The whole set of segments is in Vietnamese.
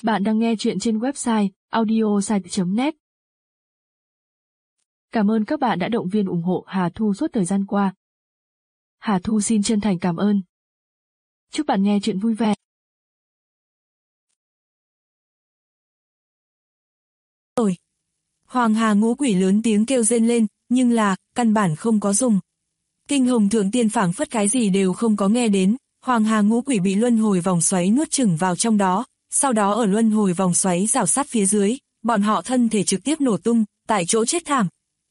Bạn đang nghe chuyện trên website audiosite.net. Cảm ơn các bạn đã động viên ủng hộ Hà Thu suốt thời gian qua. Hà Thu xin chân thành cảm ơn. Chúc bạn nghe chuyện vui vẻ. Rồi. Hoàng Hà ngũ quỷ lớn tiếng kêu rên lên, nhưng là, căn bản không có dùng. Kinh Hồng Thượng Tiên phảng phất cái gì đều không có nghe đến, Hoàng Hà ngũ quỷ bị luân hồi vòng xoáy nuốt chửng vào trong đó, sau đó ở luân hồi vòng xoáy rào sát phía dưới, bọn họ thân thể trực tiếp nổ tung, tại chỗ chết thảm.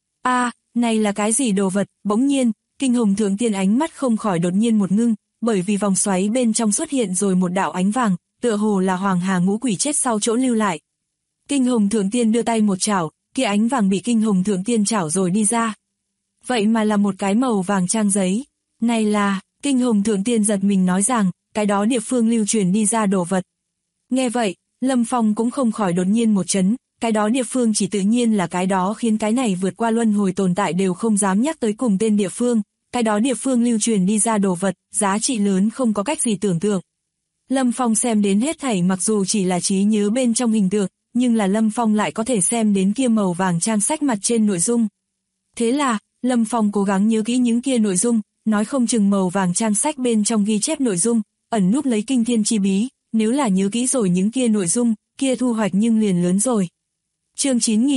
Này là cái gì đồ vật? Bỗng nhiên, Kinh Hồng Thượng Tiên ánh mắt không khỏi đột nhiên một ngưng, bởi vì vòng xoáy bên trong xuất hiện rồi một đạo ánh vàng, tựa hồ là Hoàng Hà ngũ quỷ chết sau chỗ lưu lại. Kinh Hồng Thượng Tiên đưa tay một chảo, kia ánh vàng bị Kinh Hồng Thượng Tiên chảo rồi đi ra. Vậy mà là một cái màu vàng trang giấy. Này là, Kinh Hồng Thượng Tiên giật mình nói rằng, cái đó địa phương lưu truyền đi ra đồ vật. Nghe vậy, Lâm Phong cũng không khỏi đột nhiên một chấn, cái đó địa phương chỉ tự nhiên là cái đó khiến cái này vượt qua luân hồi tồn tại đều không dám nhắc tới cùng tên địa phương, cái đó địa phương lưu truyền đi ra đồ vật, giá trị lớn không có cách gì tưởng tượng. Lâm Phong xem đến hết thảy mặc dù chỉ là trí nhớ bên trong hình tượng, nhưng là Lâm Phong lại có thể xem đến kia màu vàng trang sách mặt trên nội dung. Thế là, Lâm Phong cố gắng nhớ kỹ những kia nội dung, nói không chừng màu vàng trang sách bên trong ghi chép nội dung, ẩn núp lấy kinh thiên chi bí, nếu là nhớ kỹ rồi những kia nội dung, kia thu hoạch nhưng liền lớn rồi. Chương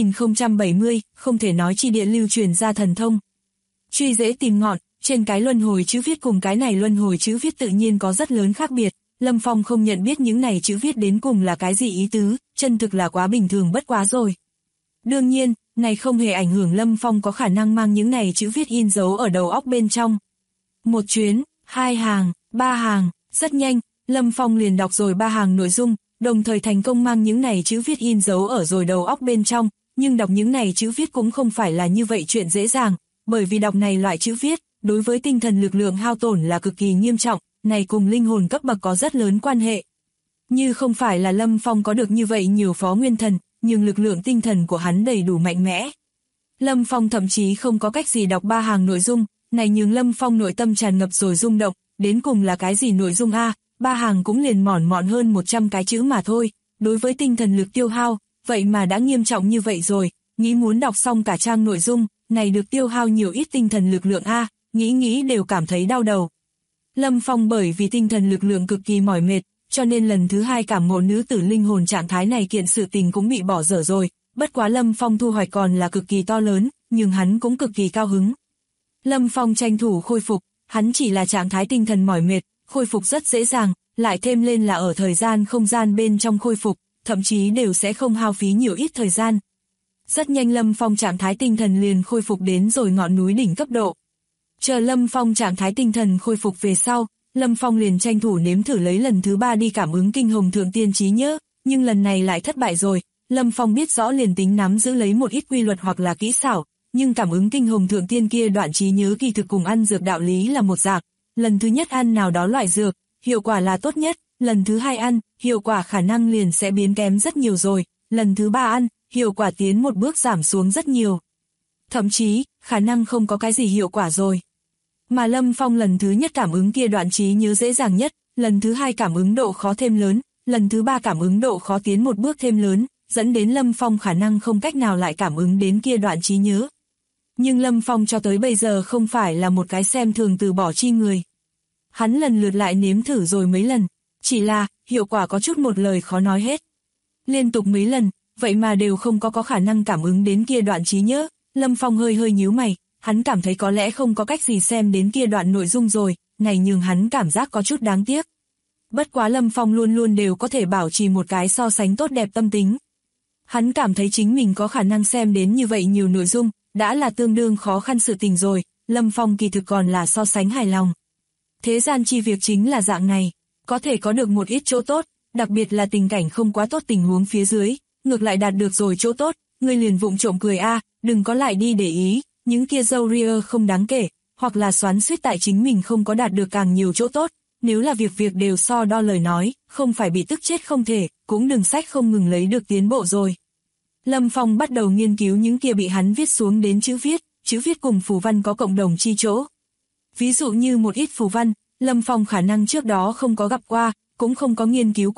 9070, không thể nói chi địa lưu truyền ra thần thông. Truy dễ tìm ngọn, trên cái luân hồi chữ viết cùng cái này luân hồi chữ viết tự nhiên có rất lớn khác biệt, Lâm Phong không nhận biết những này chữ viết đến cùng là cái gì ý tứ, chân thực là quá bình thường bất quá rồi. Đương nhiên, này không hề ảnh hưởng Lâm Phong có khả năng mang những này chữ viết in dấu ở đầu óc bên trong. Một chuyến, 2 hàng, 3 hàng, rất nhanh, Lâm Phong liền đọc rồi 3 hàng nội dung, đồng thời thành công mang những này chữ viết in dấu ở rồi đầu óc bên trong, nhưng đọc những này chữ viết cũng không phải là như vậy chuyện dễ dàng, bởi vì đọc này loại chữ viết, đối với tinh thần lực lượng hao tổn là cực kỳ nghiêm trọng, này cùng linh hồn cấp bậc có rất lớn quan hệ. Như không phải là Lâm Phong có được như vậy nhiều phó nguyên thần, nhưng lực lượng tinh thần của hắn đầy đủ mạnh mẽ. Lâm Phong thậm chí không có cách gì đọc 3 hàng nội dung, này nhưng Lâm Phong nội tâm tràn ngập rồi rung động, đến cùng là cái gì nội dung 3 hàng cũng liền mỏn mọn hơn 100 cái chữ mà thôi, đối với tinh thần lực tiêu hao, vậy mà đã nghiêm trọng như vậy rồi, nghĩ muốn đọc xong cả trang nội dung, này được tiêu hao nhiều ít tinh thần lực lượng nghĩ đều cảm thấy đau đầu. Lâm Phong bởi vì tinh thần lực lượng cực kỳ mỏi mệt, cho nên lần thứ 2 cảm ngộ nữ tử linh hồn trạng thái này kiện sự tình cũng bị bỏ dở rồi, bất quá Lâm Phong thu hoạch còn là cực kỳ to lớn, nhưng hắn cũng cực kỳ cao hứng. Lâm Phong tranh thủ khôi phục, hắn chỉ là trạng thái tinh thần mỏi mệt, khôi phục rất dễ dàng, lại thêm lên là ở thời gian không gian bên trong khôi phục, thậm chí đều sẽ không hao phí nhiều ít thời gian. Rất nhanh Lâm Phong trạng thái tinh thần liền khôi phục đến rồi ngọn núi đỉnh cấp độ. Chờ Lâm Phong trạng thái tinh thần khôi phục về sau, Lâm Phong liền tranh thủ nếm thử lấy lần thứ 3 đi cảm ứng Kinh Hồng Thượng Tiên trí nhớ, nhưng lần này lại thất bại rồi. Lâm Phong biết rõ liền tính nắm giữ lấy một ít quy luật hoặc là kỹ xảo, nhưng cảm ứng Kinh Hồng Thượng Tiên kia đoạn trí nhớ kỳ thực cùng ăn dược đạo lý là một dạng. Lần thứ nhất ăn nào đó loại dược, hiệu quả là tốt nhất, lần thứ 2 ăn, hiệu quả khả năng liền sẽ biến kém rất nhiều rồi, lần thứ 3 ăn, hiệu quả tiến một bước giảm xuống rất nhiều. Thậm chí, khả năng không có cái gì hiệu quả rồi. Mà Lâm Phong lần thứ nhất cảm ứng kia đoạn trí nhớ dễ dàng nhất, lần thứ 2 cảm ứng độ khó thêm lớn, lần thứ 3 cảm ứng độ khó tiến một bước thêm lớn, dẫn đến Lâm Phong khả năng không cách nào lại cảm ứng đến kia đoạn trí nhớ. Nhưng Lâm Phong cho tới bây giờ không phải là một cái xem thường từ bỏ chi người. Hắn lần lượt lại nếm thử rồi mấy lần, chỉ là, hiệu quả có chút một lời khó nói hết. Liên tục mấy lần, vậy mà đều không có khả năng cảm ứng đến kia đoạn trí nhớ, Lâm Phong hơi nhíu mày, hắn cảm thấy có lẽ không có cách gì xem đến kia đoạn nội dung rồi, này nhường hắn cảm giác có chút đáng tiếc. Bất quá Lâm Phong luôn luôn đều có thể bảo trì một cái so sánh tốt đẹp tâm tính. Hắn cảm thấy chính mình có khả năng xem đến như vậy nhiều nội dung, đã là tương đương khó khăn sự tình rồi, Lâm Phong kỳ thực còn là so sánh hài lòng. Thế gian chi việc chính là dạng này, có thể có được một ít chỗ tốt, đặc biệt là tình cảnh không quá tốt tình huống phía dưới, ngược lại đạt được rồi chỗ tốt, ngươi liền vụng trộm cười đừng có lại đi để ý, những kia dâu ria không đáng kể, hoặc là xoắn xuýt tại chính mình không có đạt được càng nhiều chỗ tốt, nếu là việc đều so đo lời nói, không phải bị tức chết không thể, cũng đừng sách không ngừng lấy được tiến bộ rồi. Lâm Phong bắt đầu nghiên cứu những kia bị hắn viết xuống đến chữ viết cùng phù văn có cộng đồng chi chỗ. Ví dụ như một ít phù văn, Lâm Phong khả năng trước đó không có gặp qua, cũng không có nghiên cứu qua,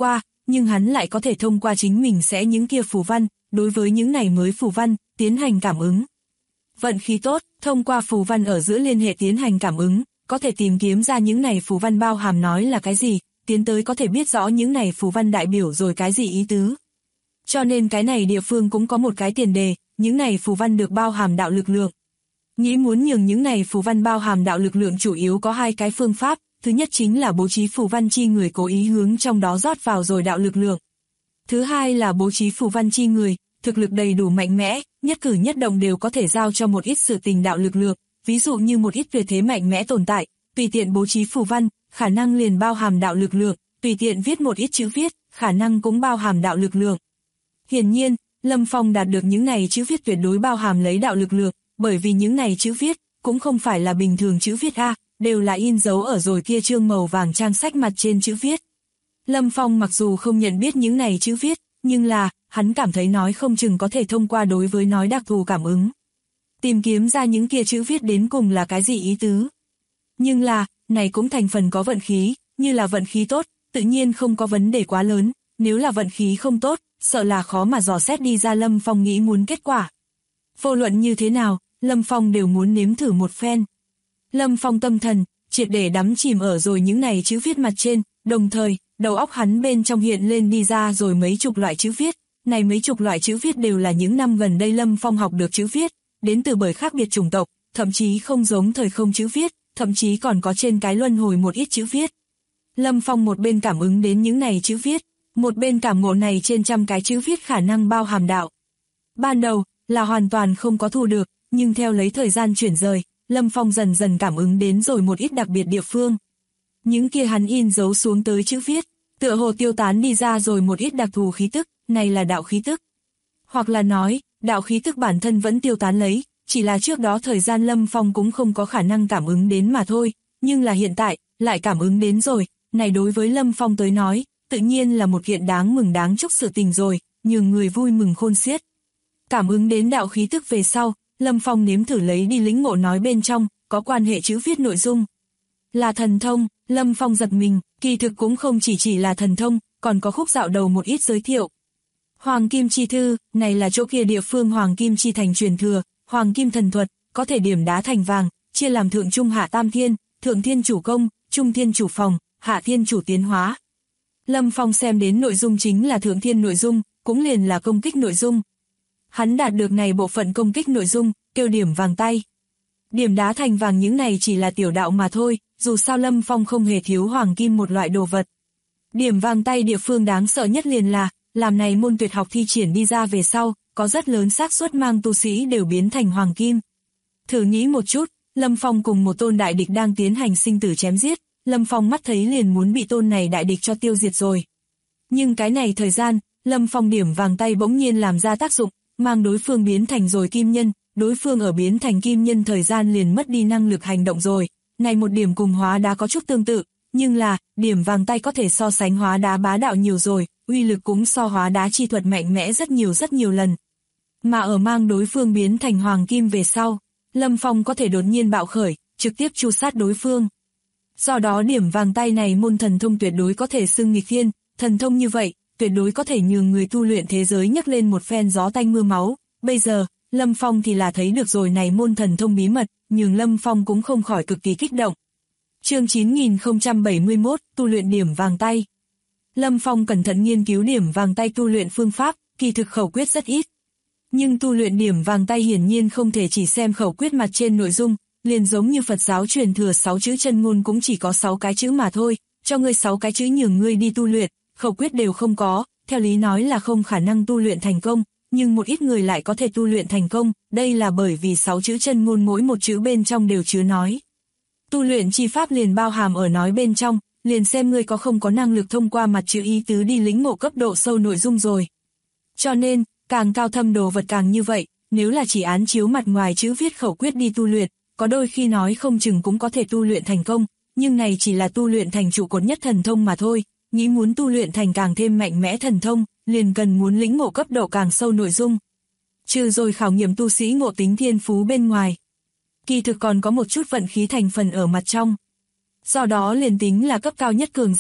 nhưng hắn lại có thể thông qua chính mình sẽ những kia phù văn, đối với những này mới phù văn, tiến hành cảm ứng. Vận khí tốt, thông qua phù văn ở giữa liên hệ tiến hành cảm ứng, có thể tìm kiếm ra những này phù văn bao hàm nói là cái gì, tiến tới có thể biết rõ những này phù văn đại biểu rồi cái gì ý tứ. Cho nên cái này địa phương cũng có một cái tiền đề, những này phù văn được bao hàm đạo lực lượng. Nghĩ muốn nhường những này phù văn bao hàm đạo lực lượng chủ yếu có hai cái phương pháp, thứ nhất chính là bố trí phù văn chi người cố ý hướng trong đó rót vào rồi đạo lực lượng. Thứ hai là bố trí phù văn chi người, thực lực đầy đủ mạnh mẽ, nhất cử nhất động đều có thể giao cho một ít sự tình đạo lực lượng, ví dụ như một ít tuyệt thế mạnh mẽ tồn tại, tùy tiện bố trí phù văn, khả năng liền bao hàm đạo lực lượng, tùy tiện viết một ít chữ viết, khả năng cũng bao hàm đạo lực lượng. Hiển nhiên, Lâm Phong đạt được những này chữ viết tuyệt đối bao hàm lấy đạo lực lượng, bởi vì những này chữ viết cũng không phải là bình thường chữ viết A, đều là in dấu ở rồi kia trương màu vàng trang sách mặt trên chữ viết. Lâm Phong mặc dù không nhận biết những này chữ viết, nhưng là, hắn cảm thấy nói không chừng có thể thông qua đối với nói đặc thù cảm ứng. Tìm kiếm ra những kia chữ viết đến cùng là cái gì ý tứ. Nhưng là, này cũng thành phần có vận khí, như là vận khí tốt, tự nhiên không có vấn đề quá lớn, nếu là vận khí không tốt, sợ là khó mà dò xét đi ra Lâm Phong nghĩ muốn kết quả. Vô luận như thế nào, Lâm Phong đều muốn nếm thử một phen. Lâm Phong tâm thần, triệt để đắm chìm ở rồi những này chữ viết mặt trên, đồng thời, đầu óc hắn bên trong hiện lên đi ra rồi mấy chục loại chữ viết. Này mấy chục loại chữ viết đều là những năm gần đây Lâm Phong học được chữ viết, đến từ bởi khác biệt chủng tộc, thậm chí không giống thời không chữ viết, thậm chí còn có trên cái luân hồi một ít chữ viết. Lâm Phong một bên cảm ứng đến những này chữ viết, một bên cảm ngộ này trên trăm cái chữ viết khả năng bao hàm đạo. Ban đầu, là hoàn toàn không có thu được, nhưng theo lấy thời gian chuyển rời, Lâm Phong dần dần cảm ứng đến rồi một ít đặc biệt địa phương. Những kia hắn in dấu xuống tới chữ viết, tựa hồ tiêu tán đi ra rồi một ít đặc thù khí tức, này là đạo khí tức. Hoặc là nói, đạo khí tức bản thân vẫn tiêu tán lấy, chỉ là trước đó thời gian Lâm Phong cũng không có khả năng cảm ứng đến mà thôi, nhưng là hiện tại, lại cảm ứng đến rồi, này đối với Lâm Phong tới nói, tự nhiên là một kiện đáng mừng đáng chúc sự tình rồi, nhường người vui mừng khôn xiết. Cảm ứng đến đạo khí tức về sau, Lâm Phong nếm thử lấy đi lĩnh ngộ nói bên trong, có quan hệ chữ viết nội dung. Là thần thông, Lâm Phong giật mình, kỳ thực cũng không chỉ là thần thông, còn có khúc dạo đầu một ít giới thiệu. Hoàng Kim Chi Thư, này là chỗ kia địa phương Hoàng Kim Chi Thành truyền thừa, Hoàng Kim Thần Thuật, có thể điểm đá thành vàng, chia làm thượng trung hạ tam thiên, thượng thiên chủ công, trung thiên chủ phòng, hạ thiên chủ tiến hóa. Lâm Phong xem đến nội dung chính là thượng thiên nội dung, cũng liền là công kích nội dung. Hắn đạt được này bộ phận công kích nội dung, kêu điểm vàng tay. Điểm đá thành vàng những này chỉ là tiểu đạo mà thôi, dù sao Lâm Phong không hề thiếu hoàng kim một loại đồ vật. Điểm vàng tay địa phương đáng sợ nhất liền là, làm này môn tuyệt học thi triển đi ra về sau, có rất lớn xác suất mang tu sĩ đều biến thành hoàng kim. Thử nghĩ một chút, Lâm Phong cùng một tôn đại địch đang tiến hành sinh tử chém giết, Lâm Phong mắt thấy liền muốn bị tôn này đại địch cho tiêu diệt rồi. Nhưng cái này thời gian, Lâm Phong điểm vàng tay bỗng nhiên làm ra tác dụng, mang đối phương biến thành rồi kim nhân, đối phương ở biến thành kim nhân thời gian liền mất đi năng lực hành động rồi. Này một điểm cùng hóa đá có chút tương tự, nhưng là, điểm vàng tay có thể so sánh hóa đá bá đạo nhiều rồi, uy lực cũng so hóa đá chi thuật mạnh mẽ rất nhiều lần. Mà ở mang đối phương biến thành hoàng kim về sau, Lâm Phong có thể đột nhiên bạo khởi, trực tiếp tru sát đối phương. Do đó điểm vàng tay này môn thần thông tuyệt đối có thể xưng nghịch thiên, thần thông như vậy, tuyệt đối có thể nhường người tu luyện thế giới nhấc lên một phen gió tanh mưa máu. Bây giờ, Lâm Phong thì là thấy được rồi này môn thần thông bí mật, nhường Lâm Phong cũng không khỏi cực kỳ kích động. Chương 9071, tu luyện điểm vàng tay. Lâm Phong cẩn thận nghiên cứu điểm vàng tay tu luyện phương pháp, kỳ thực khẩu quyết rất ít. Nhưng tu luyện điểm vàng tay hiển nhiên không thể chỉ xem khẩu quyết mặt trên nội dung, liền giống như Phật giáo truyền thừa 6 chữ chân ngôn cũng chỉ có 6 cái chữ mà thôi, cho ngươi 6 cái chữ nhường ngươi đi tu luyện, khẩu quyết đều không có, theo lý nói là không khả năng tu luyện thành công, nhưng một ít người lại có thể tu luyện thành công, đây là bởi vì 6 chữ chân ngôn mỗi một chữ bên trong đều chứa nói. Tu luyện chi pháp liền bao hàm ở nói bên trong, liền xem ngươi có không có năng lực thông qua mặt chữ ý tứ đi lĩnh ngộ cấp độ sâu nội dung rồi. Cho nên, càng cao thâm đồ vật càng như vậy, nếu là chỉ án chiếu mặt ngoài chữ viết khẩu quyết đi tu luyện, có đôi khi nói không chừng cũng có thể tu luyện thành công, nhưng này chỉ là tu luyện thành trụ cột nhất thần thông mà thôi, nghĩ muốn tu luyện thành càng thêm mạnh mẽ thần thông, liền cần muốn lĩnh ngộ cấp độ càng sâu nội dung. Trừ rồi khảo nghiệm tu sĩ ngộ tính thiên phú bên ngoài, kỳ thực còn có một chút vận khí thành phần ở mặt trong. Do đó liền tính là cấp cao nhất cường giả,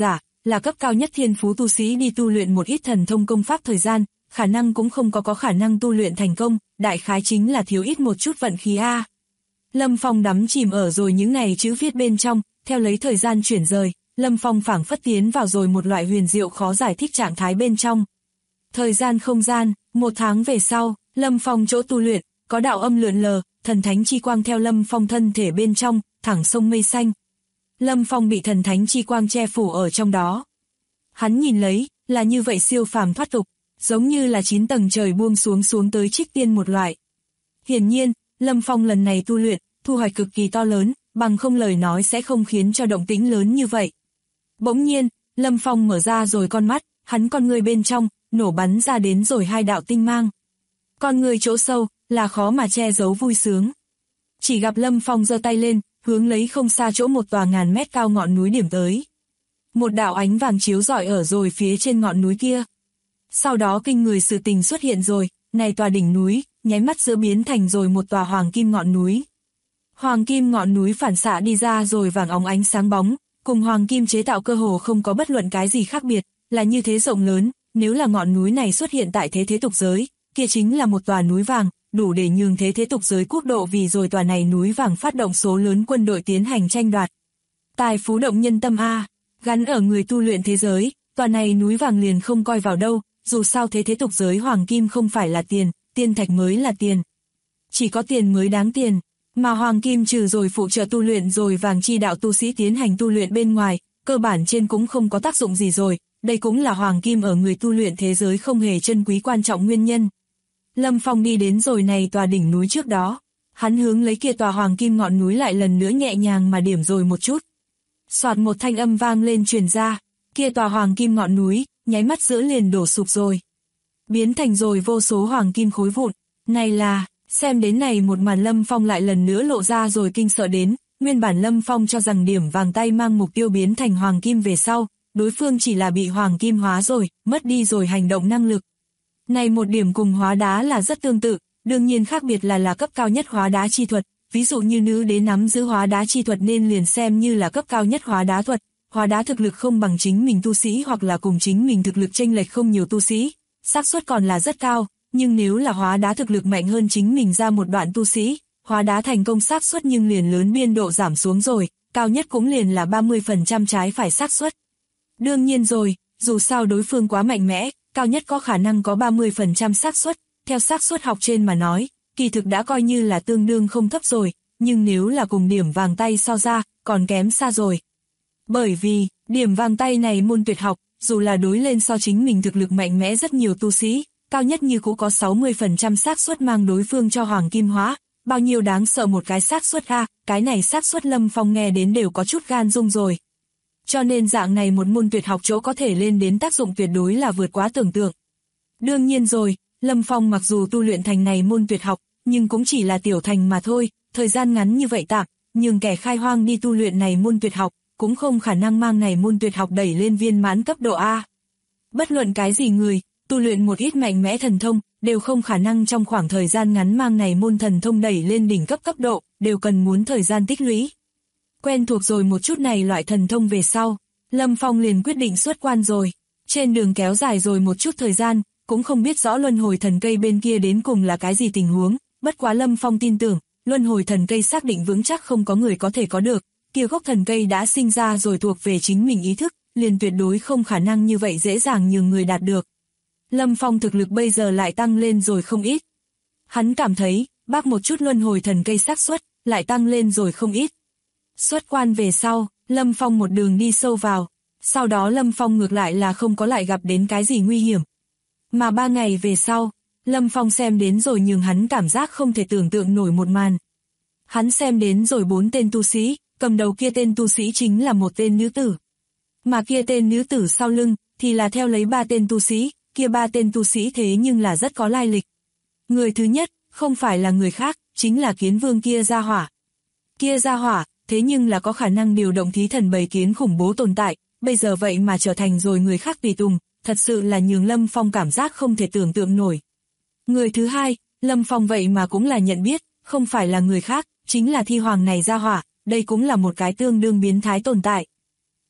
là cấp cao nhất thiên phú tu sĩ đi tu luyện một ít thần thông công pháp thời gian, khả năng cũng không có khả năng tu luyện thành công, đại khái chính là thiếu ít một chút vận khí a. Lâm Phong đắm chìm ở rồi những này chữ viết bên trong, theo lấy thời gian chuyển rời, Lâm Phong phảng phất tiến vào rồi một loại huyền diệu khó giải thích trạng thái bên trong. Thời gian không gian, 1 tháng về sau, Lâm Phong chỗ tu luyện, có đạo âm lượn lờ, thần thánh chi quang theo Lâm Phong thân thể bên trong, thẳng sông mây xanh. Lâm Phong bị thần thánh chi quang che phủ ở trong đó. Hắn nhìn lấy, là như vậy siêu phàm thoát tục, giống như là 9 tầng trời buông xuống tới trích tiên một loại. Hiển nhiên, Lâm Phong lần này tu luyện, thu hoạch cực kỳ to lớn, bằng không lời nói sẽ không khiến cho động tĩnh lớn như vậy. Bỗng nhiên, Lâm Phong mở ra rồi con mắt, hắn con người bên trong, nổ bắn ra đến rồi 2 đạo tinh mang. Con người chỗ sâu, là khó mà che giấu vui sướng. Chỉ gặp Lâm Phong giơ tay lên, hướng lấy không xa chỗ một tòa ngàn mét cao ngọn núi điểm tới. Một đạo ánh vàng chiếu rọi ở rồi phía trên ngọn núi kia. Sau đó kinh người sự tình xuất hiện rồi, này tòa đỉnh núi, nháy mắt giữa biến thành rồi một tòa hoàng kim ngọn núi. Hoàng kim ngọn núi phản xạ đi ra rồi vàng óng ánh sáng bóng, cùng hoàng kim chế tạo cơ hồ không có bất luận cái gì khác biệt, là như thế rộng lớn, nếu là ngọn núi này xuất hiện tại thế tục giới, kia chính là một tòa núi vàng, đủ để nhường thế tục giới quốc độ vì rồi tòa này núi vàng phát động số lớn quân đội tiến hành tranh đoạt. Tài phú động nhân tâm a, gắn ở người tu luyện thế giới, tòa này núi vàng liền không coi vào đâu, dù sao thế tục giới hoàng kim không phải là tiền, tiên thạch mới là tiền. Chỉ có tiền mới đáng tiền, mà hoàng kim trừ rồi phụ trợ tu luyện rồi vàng chi đạo tu sĩ tiến hành tu luyện bên ngoài, cơ bản trên cũng không có tác dụng gì rồi, đây cũng là hoàng kim ở người tu luyện thế giới không hề chân quý quan trọng nguyên nhân. Lâm Phong đi đến rồi này tòa đỉnh núi trước đó, hắn hướng lấy kia tòa hoàng kim ngọn núi lại lần nữa nhẹ nhàng mà điểm rồi một chút. Soạt một thanh âm vang lên truyền ra, kia tòa hoàng kim ngọn núi, nháy mắt giữa liền đổ sụp rồi. Biến thành rồi vô số hoàng kim khối vụn, này là, xem đến này một màn Lâm Phong lại lần nữa lộ ra rồi kinh sợ đến, nguyên bản Lâm Phong cho rằng điểm vàng tay mang mục tiêu biến thành hoàng kim về sau, đối phương chỉ là bị hoàng kim hóa rồi, mất đi rồi hành động năng lực. Này một điểm cùng hóa đá là rất tương tự, đương nhiên khác biệt là cấp cao nhất hóa đá chi thuật, ví dụ như nữ đế nắm giữ hóa đá chi thuật nên liền xem như là cấp cao nhất hóa đá thuật, hóa đá thực lực không bằng chính mình tu sĩ hoặc là cùng chính mình thực lực chênh lệch không nhiều tu sĩ, xác suất còn là rất cao, nhưng nếu là hóa đá thực lực mạnh hơn chính mình ra một đoạn tu sĩ, hóa đá thành công xác suất nhưng liền lớn biên độ giảm xuống rồi, cao nhất cũng liền là 30% trái phải xác suất. Đương nhiên rồi, dù sao đối phương quá mạnh mẽ, cao nhất có khả năng có 30% xác suất, theo xác suất học trên mà nói, kỳ thực đã coi như là tương đương không thấp rồi, nhưng nếu là cùng điểm vàng tay so ra, còn kém xa rồi. Bởi vì, điểm vàng tay này môn tuyệt học, dù là đối lên so chính mình thực lực mạnh mẽ rất nhiều tu sĩ, cao nhất như cũng có 60% xác suất mang đối phương cho hoàng kim hóa, bao nhiêu đáng sợ một cái xác suất a, cái này xác suất Lâm Phong nghe đến đều có chút gan rung rồi. Cho nên dạng này một môn tuyệt học chỗ có thể lên đến tác dụng tuyệt đối là vượt quá tưởng tượng. Đương nhiên rồi, Lâm Phong mặc dù tu luyện thành này môn tuyệt học, nhưng cũng chỉ là tiểu thành mà thôi, thời gian ngắn như vậy tạm, nhưng kẻ khai hoang đi tu luyện này môn tuyệt học, cũng không khả năng mang này môn tuyệt học đẩy lên viên mãn cấp độ A. Bất luận cái gì người, tu luyện một ít mạnh mẽ thần thông, đều không khả năng trong khoảng thời gian ngắn mang này môn thần thông đẩy lên đỉnh cấp độ, đều cần muốn thời gian tích lũy. Quen thuộc rồi một chút này loại thần thông về sau, Lâm Phong liền quyết định xuất quan rồi. Trên đường kéo dài rồi một chút thời gian, cũng không biết rõ luân hồi thần cây bên kia đến cùng là cái gì tình huống, bất quá Lâm Phong tin tưởng, luân hồi thần cây xác định vững chắc không có người có thể có được, kia gốc thần cây đã sinh ra rồi thuộc về chính mình ý thức, liền tuyệt đối không khả năng như vậy dễ dàng nhường người đạt được. Lâm Phong thực lực bây giờ lại tăng lên rồi không ít. Hắn cảm thấy, bác một chút luân hồi thần cây xác suất lại tăng lên rồi không ít. Xuất quan về sau, Lâm Phong một đường đi sâu vào, sau đó Lâm Phong ngược lại là không có lại gặp đến cái gì nguy hiểm. Mà 3 ngày về sau, Lâm Phong xem đến rồi nhường hắn cảm giác không thể tưởng tượng nổi một màn. Hắn xem đến rồi 4 tên tu sĩ, cầm đầu kia tên tu sĩ chính là một tên nữ tử. Mà kia tên nữ tử sau lưng, thì là theo lấy 3 tên tu sĩ, kia 3 tên tu sĩ thế nhưng là rất có lai lịch. Người thứ nhất, không phải là người khác, chính là kiến vương kia gia hỏa. Kia gia hỏa, thế nhưng là có khả năng điều động thí thần bầy kiến khủng bố tồn tại, bây giờ vậy mà trở thành rồi người khác tùy tùng, thật sự là nhường Lâm Phong cảm giác không thể tưởng tượng nổi. Người thứ hai, Lâm Phong vậy mà cũng là nhận biết, không phải là người khác, chính là thi hoàng này gia hỏa, đây cũng là một cái tương đương biến thái tồn tại.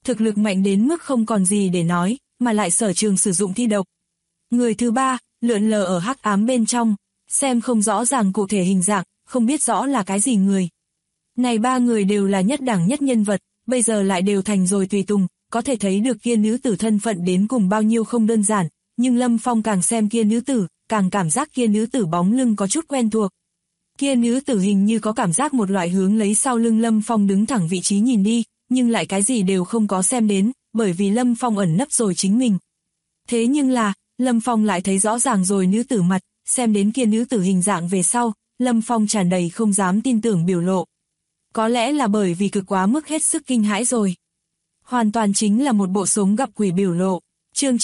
thực lực mạnh đến mức không còn gì để nói, mà lại sở trường sử dụng thi độc. Người thứ ba, lượn lờ ở hắc ám bên trong, xem không rõ ràng cụ thể hình dạng, không biết rõ là cái gì người. Này ba người đều là nhất đẳng nhất nhân vật, bây giờ lại đều thành rồi tùy tùng, có thể thấy được kia nữ tử thân phận đến cùng bao nhiêu không đơn giản, nhưng Lâm Phong càng xem kia nữ tử, càng cảm giác kia nữ tử bóng lưng có chút quen thuộc. Kia nữ tử hình như có cảm giác một loại hướng lấy sau lưng Lâm Phong đứng thẳng vị trí nhìn đi, nhưng lại cái gì đều không có xem đến, bởi vì Lâm Phong ẩn nấp rồi chính mình. Thế nhưng là, Lâm Phong lại thấy rõ ràng rồi nữ tử mặt, xem đến kia nữ tử hình dạng về sau, Lâm Phong tràn đầy không dám tin tưởng biểu lộ. Có lẽ là bởi vì cực quá mức hết sức kinh hãi rồi. Hoàn toàn chính là một bộ sống gặp quỷ biểu lộ. Chương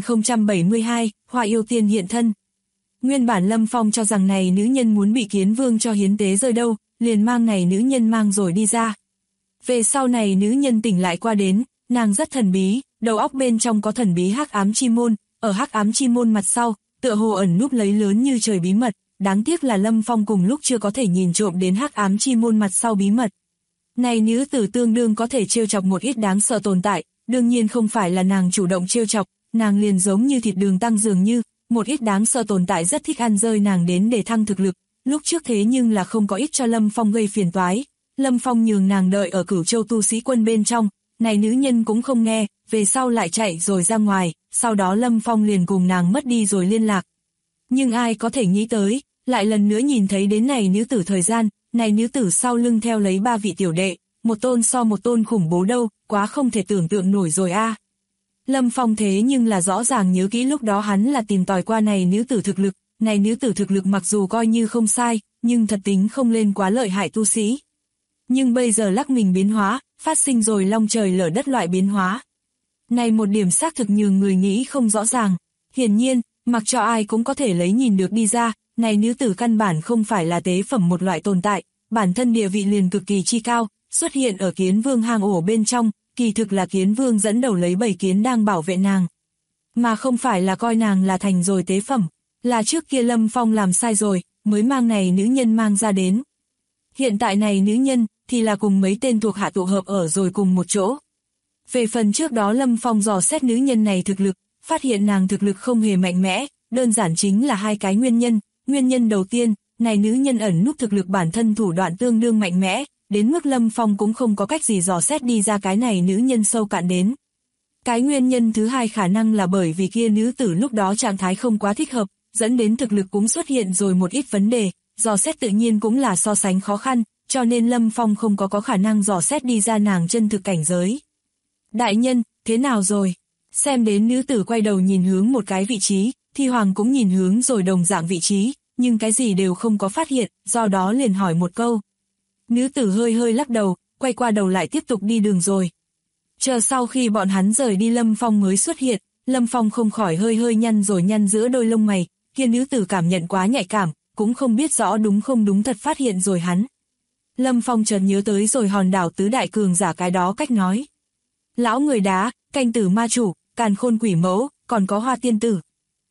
9072, Hoa Yêu Tiên hiện thân. Nguyên bản Lâm Phong cho rằng này nữ nhân muốn bị Kiến Vương cho hiến tế rơi đâu, liền mang này nữ nhân mang rồi đi ra. Về sau này nữ nhân tỉnh lại qua đến, nàng rất thần bí, đầu óc bên trong có thần bí hắc ám chi môn, ở hắc ám chi môn mặt sau, tựa hồ ẩn núp lấy lớn như trời bí mật, đáng tiếc là Lâm Phong cùng lúc chưa có thể nhìn trộm đến hắc ám chi môn mặt sau bí mật. Này nữ tử tương đương có thể trêu chọc một ít đáng sợ tồn tại, đương nhiên không phải là nàng chủ động trêu chọc, nàng liền giống như thịt đường tăng dường như, một ít đáng sợ tồn tại rất thích ăn rơi nàng đến để thăng thực lực, lúc trước thế nhưng là không có ít cho Lâm Phong gây phiền toái. Lâm Phong nhường nàng đợi ở Cửu Châu tu sĩ quân bên trong, này nữ nhân cũng không nghe, về sau lại chạy rồi ra ngoài, sau đó Lâm Phong liền cùng nàng mất đi rồi liên lạc. Nhưng ai có thể nghĩ tới, lại lần nữa nhìn thấy đến này nữ tử thời gian, này nữ tử sau lưng theo lấy 3 vị tiểu đệ, một tôn so một tôn khủng bố đâu, quá không thể tưởng tượng nổi rồi a. Lâm Phong thế nhưng là rõ ràng nhớ kỹ lúc đó hắn là tìm tòi qua này nữ tử thực lực, này nữ tử thực lực mặc dù coi như không sai, nhưng thật tính không lên quá lợi hại tu sĩ. Nhưng bây giờ lắc mình biến hóa, phát sinh rồi long trời lở đất loại biến hóa. Này một điểm xác thực nhường người nghĩ không rõ ràng, hiển nhiên, mặc cho ai cũng có thể lấy nhìn được đi ra, này nữ tử căn bản không phải là tế phẩm một loại tồn tại, bản thân địa vị liền cực kỳ chi cao, xuất hiện ở Kiến Vương hang ổ bên trong, kỳ thực là Kiến Vương dẫn đầu lấy bầy kiến đang bảo vệ nàng. Mà không phải là coi nàng là thành rồi tế phẩm, là trước kia Lâm Phong làm sai rồi, mới mang này nữ nhân mang ra đến. Hiện tại này nữ nhân, thì là cùng mấy tên thuộc hạ tụ hợp ở rồi cùng một chỗ. Về phần trước đó Lâm Phong dò xét nữ nhân này thực lực, phát hiện nàng thực lực không hề mạnh mẽ, đơn giản chính là 2 cái nguyên nhân. Nguyên nhân đầu tiên, này nữ nhân ẩn núp thực lực bản thân thủ đoạn tương đương mạnh mẽ, đến mức Lâm Phong cũng không có cách gì dò xét đi ra cái này nữ nhân sâu cạn đến. Cái nguyên nhân thứ hai khả năng là bởi vì kia nữ tử lúc đó trạng thái không quá thích hợp, dẫn đến thực lực cũng xuất hiện rồi một ít vấn đề, dò xét tự nhiên cũng là so sánh khó khăn, cho nên Lâm Phong không có khả năng dò xét đi ra nàng chân thực cảnh giới. Đại nhân, thế nào rồi? Xem đến nữ tử quay đầu nhìn hướng một cái vị trí, Thi Hoàng cũng nhìn hướng rồi đồng dạng vị trí, nhưng cái gì đều không có phát hiện, do đó liền hỏi một câu. Nữ tử hơi hơi lắc đầu, quay qua đầu lại tiếp tục đi đường rồi. Chờ sau khi bọn hắn rời đi Lâm Phong mới xuất hiện, Lâm Phong không khỏi hơi hơi nhăn rồi nhăn giữa đôi lông mày, kia nữ tử cảm nhận quá nhạy cảm, cũng không biết rõ đúng không đúng thật phát hiện rồi hắn. Lâm Phong chợt nhớ tới rồi hòn đảo tứ đại cường giả cái đó cách nói. Lão người đá, canh tử ma chủ, càn khôn quỷ mẫu, còn có hoa tiên tử.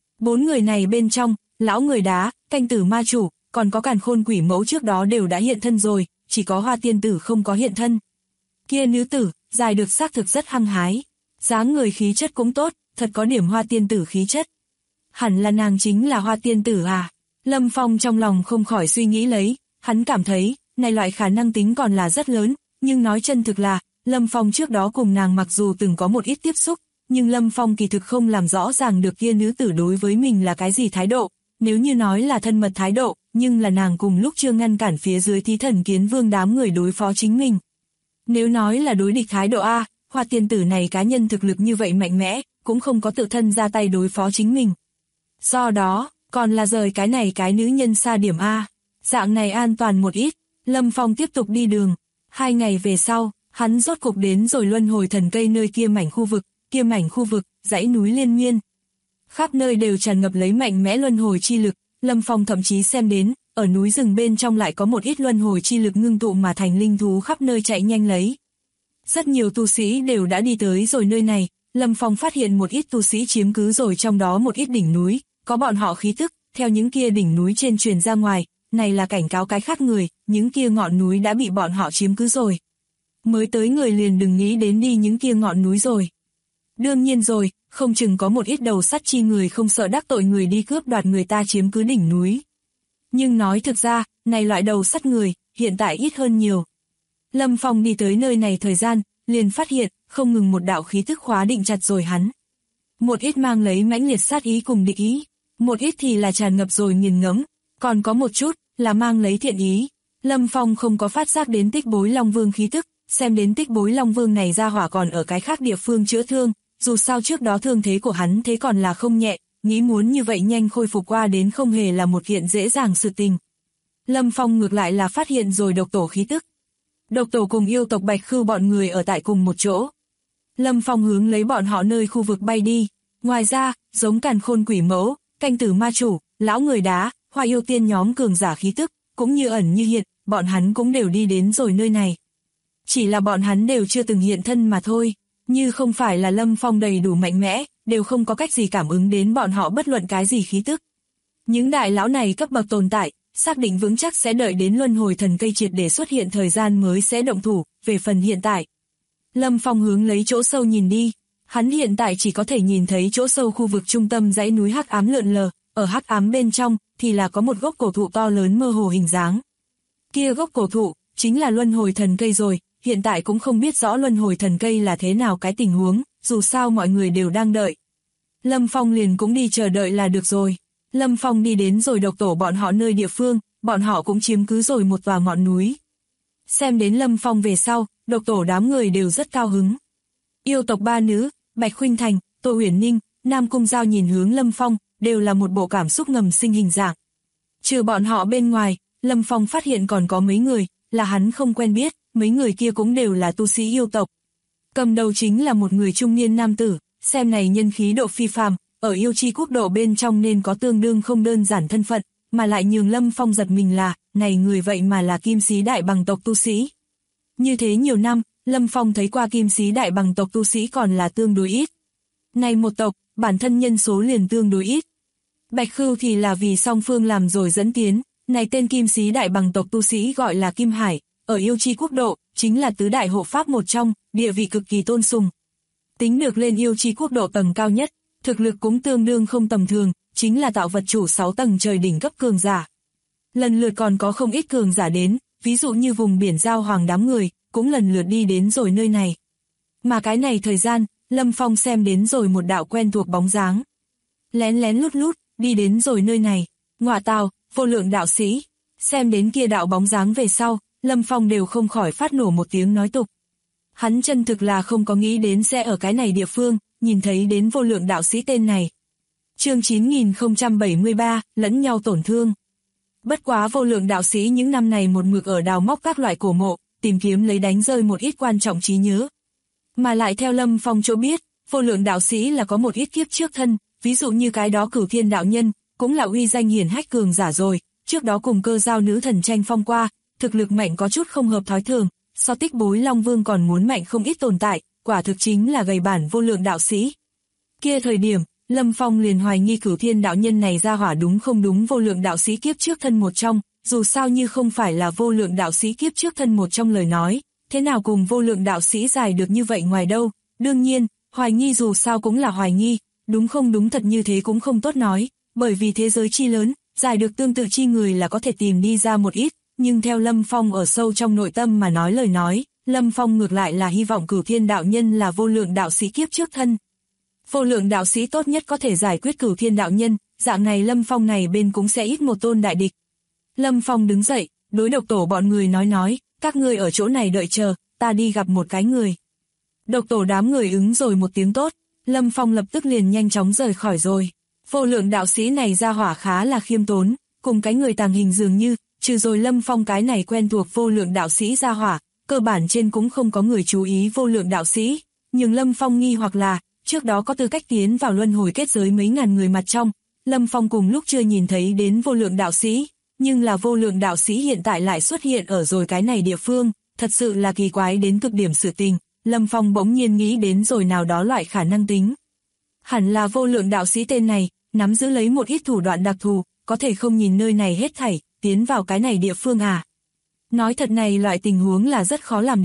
4 người này bên trong, lão người đá, canh tử ma chủ, còn có càn khôn quỷ mẫu trước đó đều đã hiện thân rồi, chỉ có hoa tiên tử không có hiện thân. Kia nữ tử, dài được xác thực rất hăng hái, dáng người khí chất cũng tốt, thật có điểm hoa tiên tử khí chất. Hẳn là nàng chính là hoa tiên tử à? Lâm Phong trong lòng không khỏi suy nghĩ lấy, hắn cảm thấy, này loại khả năng tính còn là rất lớn, nhưng nói chân thực là, Lâm Phong trước đó cùng nàng mặc dù từng có một ít tiếp xúc, nhưng Lâm Phong kỳ thực không làm rõ ràng được kia nữ tử đối với mình là cái gì thái độ, nếu như nói là thân mật thái độ, nhưng là nàng cùng lúc chưa ngăn cản phía dưới Thí Thần Kiến Vương đám người đối phó chính mình. Nếu nói là đối địch thái độ A, hoa tiên tử này cá nhân thực lực như vậy mạnh mẽ, cũng không có tự thân ra tay đối phó chính mình. Do đó, còn là rời cái này cái nữ nhân xa điểm A, dạng này an toàn một ít. Lâm Phong tiếp tục đi đường, 2 ngày về sau, hắn rốt cục đến rồi luân hồi thần cây nơi kia mảnh khu vực, dãy núi liên miên. Khắp nơi đều tràn ngập lấy mạnh mẽ luân hồi chi lực, Lâm Phong thậm chí xem đến, ở núi rừng bên trong lại có một ít luân hồi chi lực ngưng tụ mà thành linh thú khắp nơi chạy nhanh lấy. Rất nhiều tu sĩ đều đã đi tới rồi nơi này, Lâm Phong phát hiện một ít tu sĩ chiếm cứ rồi trong đó một ít đỉnh núi, có bọn họ khí tức, theo những kia đỉnh núi trên truyền ra ngoài, này là cảnh cáo cái khác người, những kia ngọn núi đã bị bọn họ chiếm cứ rồi. mới tới người liền đừng nghĩ đến đi những kia ngọn núi rồi. Đương nhiên rồi, không chừng có một ít đầu sắt chi người không sợ đắc tội người đi cướp đoạt người ta chiếm cứ đỉnh núi. Nhưng nói thực ra, này loại đầu sắt người, hiện tại ít hơn nhiều. Lâm Phong đi tới nơi này thời gian, liền phát hiện, không ngừng một đạo khí thức khóa định chặt rồi hắn. Một ít mang lấy mãnh liệt sát ý cùng địch ý, một ít thì là tràn ngập rồi nghiền ngẫm, còn có một chút, là mang lấy thiện ý. Lâm Phong không có phát giác đến Tích Bối Long Vương khí tức, xem đến Tích Bối Long Vương này ra hỏa còn ở cái khác địa phương chữa thương, dù sao trước đó thương thế của hắn thế còn là không nhẹ, nghĩ muốn như vậy nhanh khôi phục qua đến không hề là một kiện dễ dàng sự tình. Lâm Phong ngược lại là phát hiện rồi độc tổ khí tức. Độc tổ cùng yêu tộc Bạch Khưu bọn người ở tại cùng một chỗ. Lâm Phong hướng lấy bọn họ nơi khu vực bay đi. Ngoài ra, giống Càn Khôn Quỷ Mẫu, Canh Tử Ma Chủ, Lão Người Đá, Hoa Yêu Tiên nhóm cường giả khí tức, cũng như ẩn như hiện, bọn hắn cũng đều đi đến rồi nơi này. Chỉ là bọn hắn đều chưa từng hiện thân mà thôi, như không phải là Lâm Phong đầy đủ mạnh mẽ, đều không có cách gì cảm ứng đến bọn họ bất luận cái gì khí tức. Những đại lão này cấp bậc tồn tại, xác định vững chắc sẽ đợi đến luân hồi thần cây triệt để xuất hiện thời gian mới sẽ động thủ, về phần hiện tại. Lâm Phong hướng lấy chỗ sâu nhìn đi, hắn hiện tại chỉ có thể nhìn thấy chỗ sâu khu vực trung tâm dãy núi hắc ám lượn lờ, ở hắc ám bên trong thì là có một gốc cổ thụ to lớn mơ hồ hình dáng. Kia gốc cổ thụ chính là luân hồi thần cây rồi, hiện tại cũng không biết rõ luân hồi thần cây là thế nào cái tình huống, dù sao mọi người đều đang đợi. Lâm Phong liền cũng đi chờ đợi là được rồi. Lâm Phong đi đến rồi độc tổ bọn họ nơi địa phương, bọn họ cũng chiếm cứ rồi một tòa ngọn núi. Xem đến Lâm Phong về sau, độc tổ đám người đều rất cao hứng. Yêu tộc ba nữ, Bạch Khuynh Thành, Tô Huyền Ninh, Nam Cung Giao nhìn hướng Lâm Phong, đều là một bộ cảm xúc ngầm sinh hình dạng. Trừ bọn họ bên ngoài, Lâm Phong phát hiện còn có mấy người, là hắn không quen biết, mấy người kia cũng đều là tu sĩ yêu tộc. Cầm đầu chính là một người trung niên nam tử, xem này nhân khí độ phi phàm, ở yêu chi quốc độ bên trong nên có tương đương không đơn giản thân phận, mà lại nhường Lâm Phong giật mình là, này người vậy mà là Kim Sĩ Đại Bằng tộc tu sĩ. Như thế nhiều năm, Lâm Phong thấy qua Kim Sĩ Đại Bằng tộc tu sĩ còn là tương đối ít. Này một tộc, bản thân nhân số liền tương đối ít. Bạch Khưu thì là vì song phương làm rồi dẫn tiến, này tên Kim Sĩ Đại Bằng tộc tu sĩ gọi là Kim Hải, ở yêu chi quốc độ, chính là tứ đại hộ pháp một trong, địa vị cực kỳ tôn sùng. Tính được lên yêu chi quốc độ tầng cao nhất, thực lực cũng tương đương không tầm thường, chính là tạo vật chủ 6 tầng trời đỉnh cấp cường giả. Lần lượt còn có không ít cường giả đến, ví dụ như vùng biển giao hoàng đám người, cũng lần lượt đi đến rồi nơi này. Mà cái này thời gian, Lâm Phong xem đến rồi một đạo quen thuộc bóng dáng. Lén lén lút lút, đi đến rồi nơi này, ngọa tào, vô lượng đạo sĩ. Xem đến kia đạo bóng dáng về sau, Lâm Phong đều không khỏi phát nổ một tiếng nói tục. Hắn chân thực là không có nghĩ đến sẽ ở cái này địa phương, nhìn thấy đến vô lượng đạo sĩ tên này. Chương 9073, lẫn nhau tổn thương. Bất quá vô lượng đạo sĩ những năm này một mực ở đào móc các loại cổ mộ, tìm kiếm lấy đánh rơi một ít quan trọng trí nhớ. Mà lại theo Lâm Phong chỗ biết, vô lượng đạo sĩ là có một ít kiếp trước thân, ví dụ như cái đó Cửu Thiên đạo nhân, cũng là uy danh hiển hách cường giả rồi, trước đó cùng Cơ Giao nữ thần tranh phong qua, thực lực mạnh có chút không hợp thói thường, so Tích Bối Long Vương còn muốn mạnh không ít tồn tại, quả thực chính là gầy bản vô lượng đạo sĩ. Kia thời điểm, Lâm Phong liền hoài nghi Cửu Thiên đạo nhân này ra hỏa đúng không đúng vô lượng đạo sĩ kiếp trước thân một trong, dù sao như không phải là vô lượng đạo sĩ kiếp trước thân một trong lời nói, thế nào cùng vô lượng đạo sĩ giải được như vậy ngoài đâu. Đương nhiên, hoài nghi dù sao cũng là hoài nghi, đúng không đúng thật như thế cũng không tốt nói, bởi vì thế giới chi lớn, giải được tương tự chi người là có thể tìm đi ra một ít, nhưng theo Lâm Phong ở sâu trong nội tâm mà nói lời nói, Lâm Phong ngược lại là hy vọng Cửu Thiên đạo nhân là vô lượng đạo sĩ kiếp trước thân. Vô lượng đạo sĩ tốt nhất có thể giải quyết Cửu Thiên đạo nhân, dạng này Lâm Phong này bên cũng sẽ ít một tôn đại địch. Lâm Phong đứng dậy, đối độc tổ bọn người nói, các ngươi ở chỗ này đợi chờ, ta đi gặp một cái người. Độc tổ đám người ứng rồi một tiếng tốt, Lâm Phong lập tức liền nhanh chóng rời khỏi rồi. Vô lượng đạo sĩ này ra hỏa khá là khiêm tốn, cùng cái người tàng hình dường như, trừ rồi Lâm Phong cái này quen thuộc vô lượng đạo sĩ ra hỏa, cơ bản trên cũng không có người chú ý vô lượng đạo sĩ, nhưng Lâm Phong nghi hoặc là, trước đó có tư cách tiến vào luân hồi kết giới mấy ngàn người mặt trong, Lâm Phong cùng lúc chưa nhìn thấy đến vô lượng đạo sĩ, nhưng là vô lượng đạo sĩ hiện tại lại xuất hiện ở rồi cái này địa phương, thật sự là kỳ quái đến cực điểm sự tình, Lâm Phong bỗng nhiên nghĩ đến rồi nào đó loại khả năng tính. Hẳn là vô lượng đạo sĩ tên này, nắm giữ lấy một ít thủ đoạn đặc thù, có thể không nhìn nơi này hết thảy, tiến vào cái này địa phương à. Nói thật này loại tình huống là rất khó làm đến,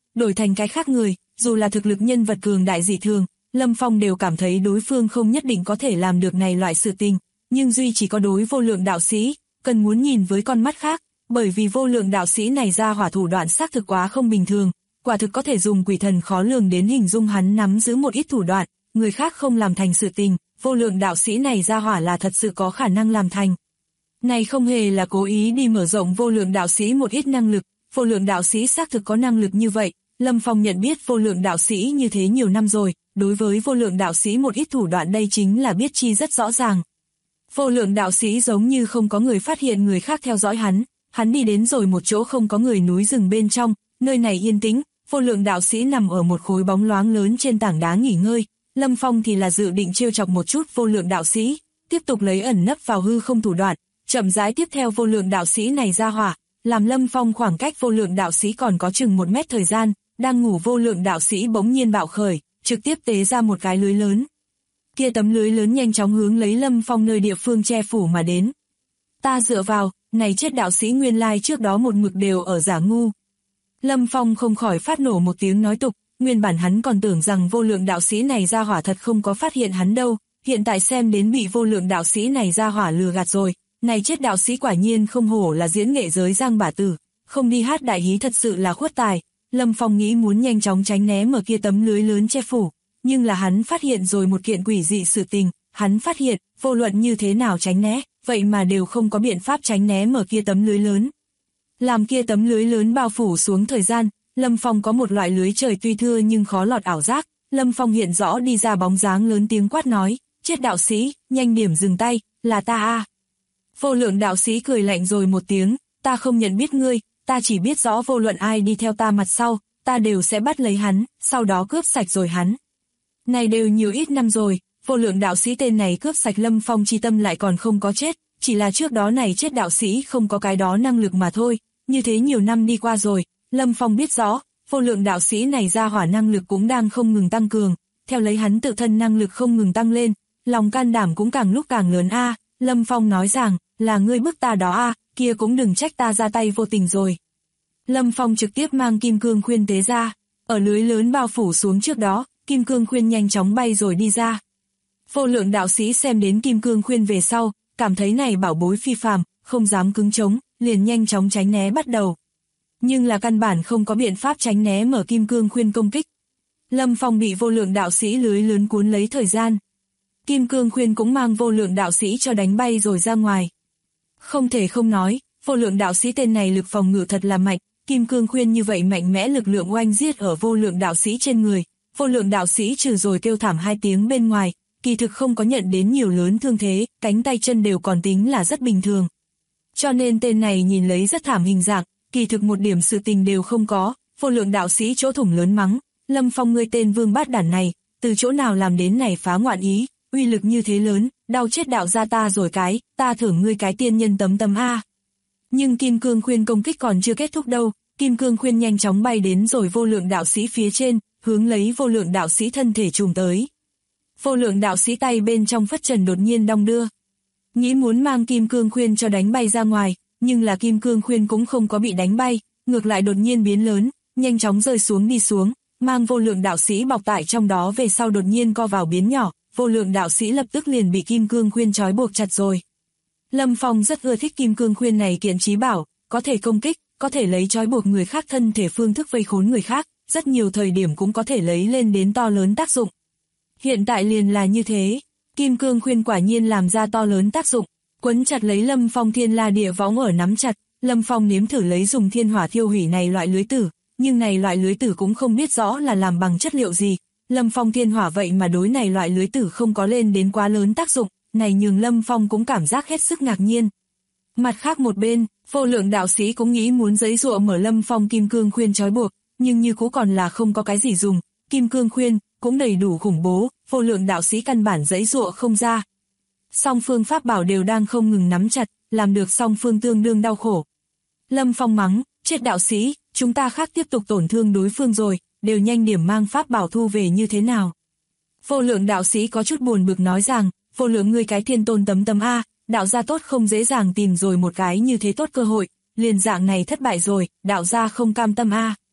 đổi thành cái khác người, dù là thực lực nhân vật cường đại dị thường, Lâm Phong đều cảm thấy đối phương không nhất định có thể làm được này loại sự tình, nhưng duy chỉ có đối vô lượng đạo sĩ, cần muốn nhìn với con mắt khác, bởi vì vô lượng đạo sĩ này ra hỏa thủ đoạn xác thực quá không bình thường, quả thực có thể dùng quỷ thần khó lường đến hình dung hắn nắm giữ một ít thủ đoạn, người khác không làm thành sự tình, vô lượng đạo sĩ này ra hỏa là thật sự có khả năng làm thành. Này không hề là cố ý đi mở rộng vô lượng đạo sĩ một ít năng lực, vô lượng đạo sĩ xác thực có năng lực như vậy, Lâm Phong nhận biết vô lượng đạo sĩ như thế nhiều năm rồi, đối với vô lượng đạo sĩ một ít thủ đoạn đây chính là biết chi rất rõ ràng. Vô lượng đạo sĩ giống như không có người phát hiện người khác theo dõi hắn đi đến rồi một chỗ không có người núi rừng bên trong, nơi này yên tĩnh, vô lượng đạo sĩ nằm ở một khối bóng loáng lớn trên tảng đá nghỉ ngơi, Lâm Phong thì là dự định trêu chọc một chút vô lượng đạo sĩ, tiếp tục lấy ẩn nấp vào hư không thủ đoạn, chậm rãi tiếp theo vô lượng đạo sĩ này ra hỏa, làm Lâm Phong khoảng cách vô lượng đạo sĩ còn có chừng 1 mét thời gian, đang ngủ vô lượng đạo sĩ bỗng nhiên bạo khởi, trực tiếp tế ra một cái lưới lớn. Kia tấm lưới lớn nhanh chóng hướng lấy Lâm Phong nơi địa phương che phủ mà đến. Ta dựa vào, này chết đạo sĩ nguyên lai trước đó một mực đều ở giả ngu. Lâm Phong không khỏi phát nổ một tiếng nói tục, nguyên bản hắn còn tưởng rằng vô lượng đạo sĩ này ra hỏa thật không có phát hiện hắn đâu, hiện tại xem đến bị vô lượng đạo sĩ này ra hỏa lừa gạt rồi, này chết đạo sĩ quả nhiên không hổ là diễn nghệ giới Giang Bả Tử, không đi hát đại hí thật sự là khuất tài. Lâm Phong nghĩ muốn nhanh chóng tránh né mở kia tấm lưới lớn che phủ, nhưng là hắn phát hiện rồi một kiện quỷ dị sự tình, hắn phát hiện, vô luận như thế nào tránh né, vậy mà đều không có biện pháp tránh né mở kia tấm lưới lớn. Làm kia tấm lưới lớn bao phủ xuống thời gian, Lâm Phong có một loại lưới trời tuy thưa nhưng khó lọt ảo giác, Lâm Phong hiện rõ đi ra bóng dáng lớn tiếng quát nói, chết đạo sĩ, nhanh điểm dừng tay, là ta a. Vô lượng đạo sĩ cười lạnh rồi một tiếng, ta không nhận biết ngươi, ta chỉ biết rõ vô luận ai đi theo ta mặt sau, ta đều sẽ bắt lấy hắn, sau đó cướp sạch rồi hắn. Này đều nhiều ít năm rồi, vô lượng đạo sĩ tên này cướp sạch Lâm Phong chi tâm lại còn không có chết, chỉ là trước đó này chết đạo sĩ không có cái đó năng lực mà thôi, như thế nhiều năm đi qua rồi, Lâm Phong biết rõ, vô lượng đạo sĩ này ra hỏa năng lực cũng đang không ngừng tăng cường, theo lấy hắn tự thân năng lực không ngừng tăng lên, lòng can đảm cũng càng lúc càng lớn a. Lâm Phong nói rằng, là ngươi bức ta đó a, kia cũng đừng trách ta ra tay vô tình rồi. Lâm Phong trực tiếp mang kim cương khuyên tế ra, ở lưới lớn bao phủ xuống trước đó, kim cương khuyên nhanh chóng bay rồi đi ra. Vô lượng đạo sĩ xem đến kim cương khuyên về sau, cảm thấy này bảo bối phi phàm, không dám cứng chống, liền nhanh chóng tránh né bắt đầu. Nhưng là căn bản không có biện pháp tránh né mở kim cương khuyên công kích. Lâm Phong bị vô lượng đạo sĩ lưới lớn cuốn lấy thời gian. Kim cương khuyên cũng mang vô lượng đạo sĩ cho đánh bay rồi ra ngoài. Không thể không nói, vô lượng đạo sĩ tên này lực phòng ngự thật là mạnh, kim cương khuyên như vậy mạnh mẽ lực lượng oanh giết ở vô lượng đạo sĩ trên người. Vô lượng đạo sĩ trừ rồi kêu thảm 2 tiếng bên ngoài, kỳ thực không có nhận đến nhiều lớn thương thế, cánh tay chân đều còn tính là rất bình thường. Cho nên tên này nhìn lấy rất thảm hình dạng, kỳ thực một điểm sự tình đều không có, vô lượng đạo sĩ chỗ thủng lớn mắng, Lâm Phong ngươi tên vương bát đản này, từ chỗ nào làm đến này phá ngoạn ý, uy lực như thế lớn, đau chết đạo ra ta rồi cái, ta thưởng ngươi cái tiên nhân tấm tấm a. Nhưng kim cương khuyên công kích còn chưa kết thúc đâu, kim cương khuyên nhanh chóng bay đến rồi vô lượng đạo sĩ phía trên, hướng lấy vô lượng đạo sĩ thân thể trùm tới. Vô lượng đạo sĩ tay bên trong phất trần đột nhiên đong đưa. Nghĩ muốn mang kim cương khuyên cho đánh bay ra ngoài, nhưng là kim cương khuyên cũng không có bị đánh bay, ngược lại đột nhiên biến lớn, nhanh chóng rơi xuống đi xuống, mang vô lượng đạo sĩ bọc tại trong đó về sau đột nhiên co vào biến nhỏ, vô lượng đạo sĩ lập tức liền bị kim cương khuyên trói buộc chặt rồi. Lâm Phong rất ưa thích kim cương khuyên này kiện trí bảo, có thể công kích, có thể lấy trói buộc người khác thân thể phương thức vây khốn người khác, rất nhiều thời điểm cũng có thể lấy lên đến to lớn tác dụng. Hiện tại liền là như thế, kim cương khuyên quả nhiên làm ra to lớn tác dụng, quấn chặt lấy Lâm Phong thiên la địa võng ở nắm chặt, Lâm Phong nếm thử lấy dùng thiên hỏa thiêu hủy này loại lưới tử, nhưng này loại lưới tử cũng không biết rõ là làm bằng chất liệu gì, Lâm Phong thiên hỏa vậy mà đối này loại lưới tử không có lên đến quá lớn tác dụng, này nhường Lâm Phong cũng cảm giác hết sức ngạc nhiên. Mặt khác một bên, vô lượng đạo sĩ cũng nghĩ muốn giấy dụa mở Lâm Phong kim cương khuyên trói buộc, nhưng như cũ còn là không có cái gì dùng, kim cương khuyên cũng đầy đủ khủng bố, vô lượng đạo sĩ căn bản giấy dụa không ra. Song phương pháp bảo đều đang không ngừng nắm chặt, làm được song phương tương đương đau khổ. Lâm Phong mắng, chết đạo sĩ, chúng ta khác tiếp tục tổn thương đối phương rồi, đều nhanh điểm mang pháp bảo thu về như thế nào. Vô lượng đạo sĩ có chút buồn bực nói rằng, vô lượng ngươi cái thiên tôn tấm tấm a, đạo gia tốt không dễ dàng tìm rồi một cái như thế tốt cơ hội, liền dạng này thất bại rồi, đạo gia không cam tâm a.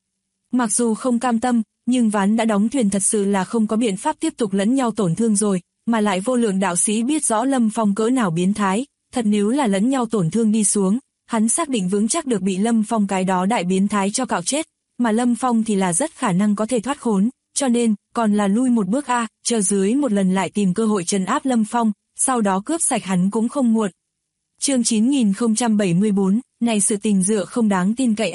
Mặc dù không cam tâm, nhưng ván đã đóng thuyền thật sự là không có biện pháp tiếp tục lẫn nhau tổn thương rồi, mà lại vô lượng đạo sĩ biết rõ Lâm Phong cỡ nào biến thái, thật nếu là lẫn nhau tổn thương đi xuống, hắn xác định vững chắc được bị Lâm Phong cái đó đại biến thái cho cạo chết, mà Lâm Phong thì là rất khả năng có thể thoát khốn, cho nên, còn là lui một bước chờ dưới một lần lại tìm cơ hội trấn áp Lâm Phong, sau đó cướp sạch hắn cũng không muộn. Chương 9074, này sự tình dựa không đáng tin cậy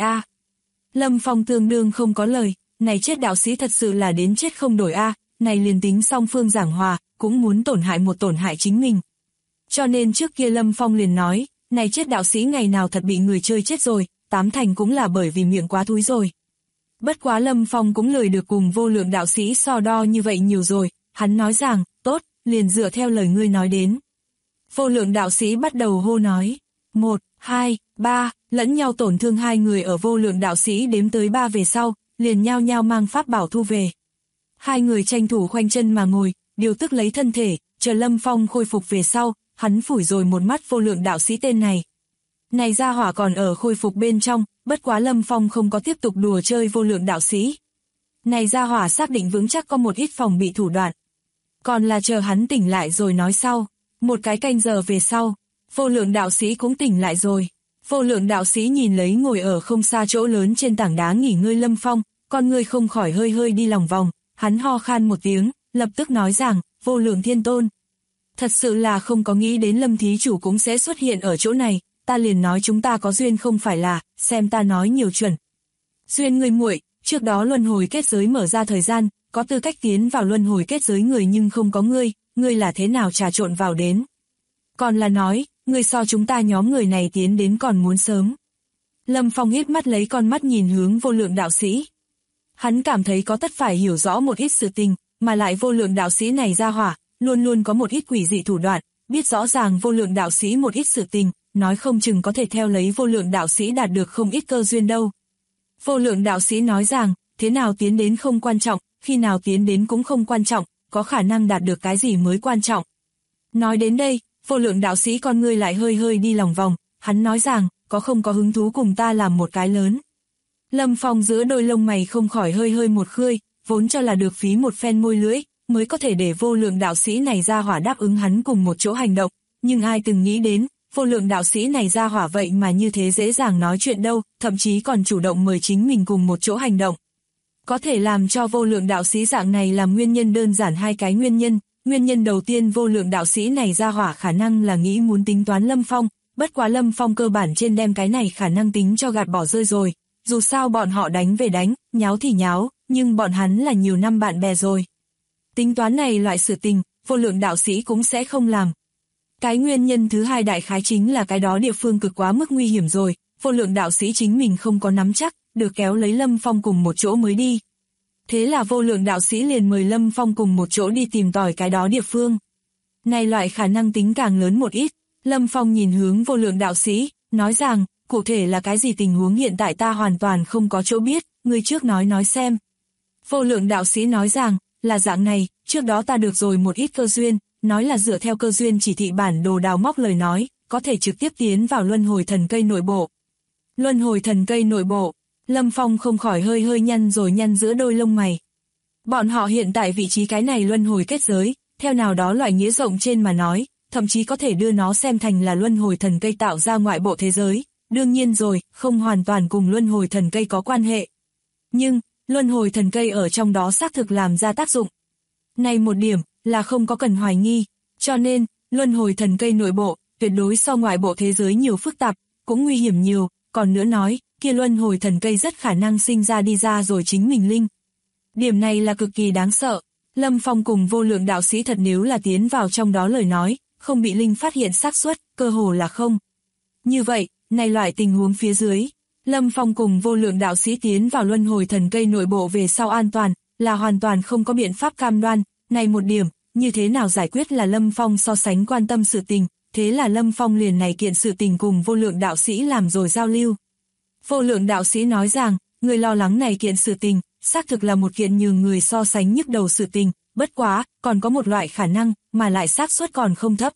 Lâm Phong tương đương không có lời, này chết đạo sĩ thật sự là đến chết không đổi này liền tính song phương giảng hòa, cũng muốn tổn hại chính mình. Cho nên trước kia Lâm Phong liền nói, này chết đạo sĩ ngày nào thật bị người chơi chết rồi, 8 thành cũng là bởi vì miệng quá thúi rồi. Bất quá Lâm Phong cũng lười được cùng vô lượng đạo sĩ so đo như vậy nhiều rồi, hắn nói rằng, tốt, liền dựa theo lời ngươi nói đến. Vô lượng đạo sĩ bắt đầu hô nói, 1, 2, 3, lẫn nhau tổn thương hai người ở vô lượng đạo sĩ đếm tới 3 về sau, liền nhao nhao mang pháp bảo thu về. Hai người tranh thủ khoanh chân mà ngồi, điều tức lấy thân thể, chờ Lâm Phong khôi phục về sau, hắn phủi rồi một mắt vô lượng đạo sĩ tên này. Này gia hỏa còn ở khôi phục bên trong, bất quá Lâm Phong không có tiếp tục đùa chơi vô lượng đạo sĩ. Này gia hỏa xác định vững chắc có một ít phòng bị thủ đoạn. Còn là chờ hắn tỉnh lại rồi nói sau. Một cái canh giờ về sau, vô lượng đạo sĩ cũng tỉnh lại rồi. Vô lượng đạo sĩ nhìn lấy ngồi ở không xa chỗ lớn trên tảng đá nghỉ ngơi Lâm Phong, con người không khỏi hơi hơi đi lòng vòng, hắn ho khan một tiếng, lập tức nói rằng, vô lượng thiên tôn. Thật sự là không có nghĩ đến Lâm thí chủ cũng sẽ xuất hiện ở chỗ này, ta liền nói chúng ta có duyên không phải là, xem ta nói nhiều chuẩn. Duyên ngươi muội, trước đó luân hồi kết giới mở ra thời gian, có tư cách tiến vào luân hồi kết giới người nhưng không có ngươi là thế nào trà trộn vào đến. Còn là nói, ngươi so chúng ta nhóm người này tiến đến còn muốn sớm. Lâm Phong hít mắt lấy con mắt nhìn hướng vô lượng đạo sĩ. Hắn cảm thấy có tất phải hiểu rõ một ít sự tình, mà lại vô lượng đạo sĩ này ra hỏa, luôn luôn có một ít quỷ dị thủ đoạn, biết rõ ràng vô lượng đạo sĩ một ít sự tình, nói không chừng có thể theo lấy vô lượng đạo sĩ đạt được không ít cơ duyên đâu. Vô lượng đạo sĩ nói rằng, thế nào tiến đến không quan trọng, khi nào tiến đến cũng không quan trọng, có khả năng đạt được cái gì mới quan trọng. Nói đến đây, vô lượng đạo sĩ con ngươi lại hơi hơi đi lòng vòng, hắn nói rằng, không có hứng thú cùng ta làm một cái lớn. Lâm Phong giữa đôi lông mày không khỏi hơi hơi một khơi, vốn cho là được phí một phen môi lưỡi, mới có thể để vô lượng đạo sĩ này ra hỏa đáp ứng hắn cùng một chỗ hành động, nhưng ai từng nghĩ đến, vô lượng đạo sĩ này ra hỏa vậy mà như thế dễ dàng nói chuyện đâu, thậm chí còn chủ động mời chính mình cùng một chỗ hành động. Có thể làm cho vô lượng đạo sĩ dạng này làm nguyên nhân đơn giản hai cái nguyên nhân đầu tiên vô lượng đạo sĩ này ra hỏa khả năng là nghĩ muốn tính toán Lâm Phong, bất quá Lâm Phong cơ bản trên đem cái này khả năng tính cho gạt bỏ rơi rồi, dù sao bọn họ đánh về đánh, nháo thì nháo, nhưng bọn hắn là nhiều năm bạn bè rồi. Tính toán này loại sự tình, vô lượng đạo sĩ cũng sẽ không làm. Cái nguyên nhân thứ hai đại khái chính là cái đó địa phương cực quá mức nguy hiểm rồi, vô lượng đạo sĩ chính mình không có nắm chắc, được kéo lấy Lâm Phong cùng một chỗ mới đi. Thế là vô lượng đạo sĩ liền mời Lâm Phong cùng một chỗ đi tìm tòi cái đó địa phương. Này loại khả năng tính càng lớn một ít, Lâm Phong nhìn hướng vô lượng đạo sĩ, nói rằng, cụ thể là cái gì tình huống hiện tại ta hoàn toàn không có chỗ biết, ngươi trước nói xem. Vô lượng đạo sĩ nói rằng, là dạng này, trước đó ta được rồi một ít cơ duyên, nói là dựa theo cơ duyên chỉ thị bản đồ đào móc lời nói, có thể trực tiếp tiến vào luân hồi thần cây nội bộ. Luân hồi thần cây nội bộ, Lâm Phong không khỏi hơi hơi nhăn giữa đôi lông mày. Bọn họ hiện tại vị trí cái này luân hồi kết giới, theo nào đó loại nghĩa rộng trên mà nói, thậm chí có thể đưa nó xem thành là luân hồi thần cây tạo ra ngoại bộ thế giới. Đương nhiên rồi, không hoàn toàn cùng luân hồi thần cây có quan hệ. Nhưng, luân hồi thần cây ở trong đó xác thực làm ra tác dụng. Này một điểm, là không có cần hoài nghi, cho nên, luân hồi thần cây nội bộ, tuyệt đối so ngoại bộ thế giới nhiều phức tạp, cũng nguy hiểm nhiều, còn nữa nói, kia luân hồi thần cây rất khả năng sinh ra đi ra rồi chính mình linh. Điểm này là cực kỳ đáng sợ, Lâm Phong cùng vô lượng đạo sĩ thật nếu là tiến vào trong đó lời nói, không bị linh phát hiện xác suất, cơ hồ là không. Như vậy, này loại tình huống phía dưới, Lâm Phong cùng vô lượng đạo sĩ tiến vào luân hồi thần cây nội bộ về sau an toàn, là hoàn toàn không có biện pháp cam đoan, này một điểm, như thế nào giải quyết là Lâm Phong so sánh quan tâm sự tình, thế là Lâm Phong liền này kiện sự tình cùng vô lượng đạo sĩ làm rồi giao lưu. Vô lượng đạo sĩ nói rằng, người lo lắng này kiện sự tình, xác thực là một kiện nhường người so sánh nhức đầu sự tình, bất quá, còn có một loại khả năng, mà lại xác suất còn không thấp.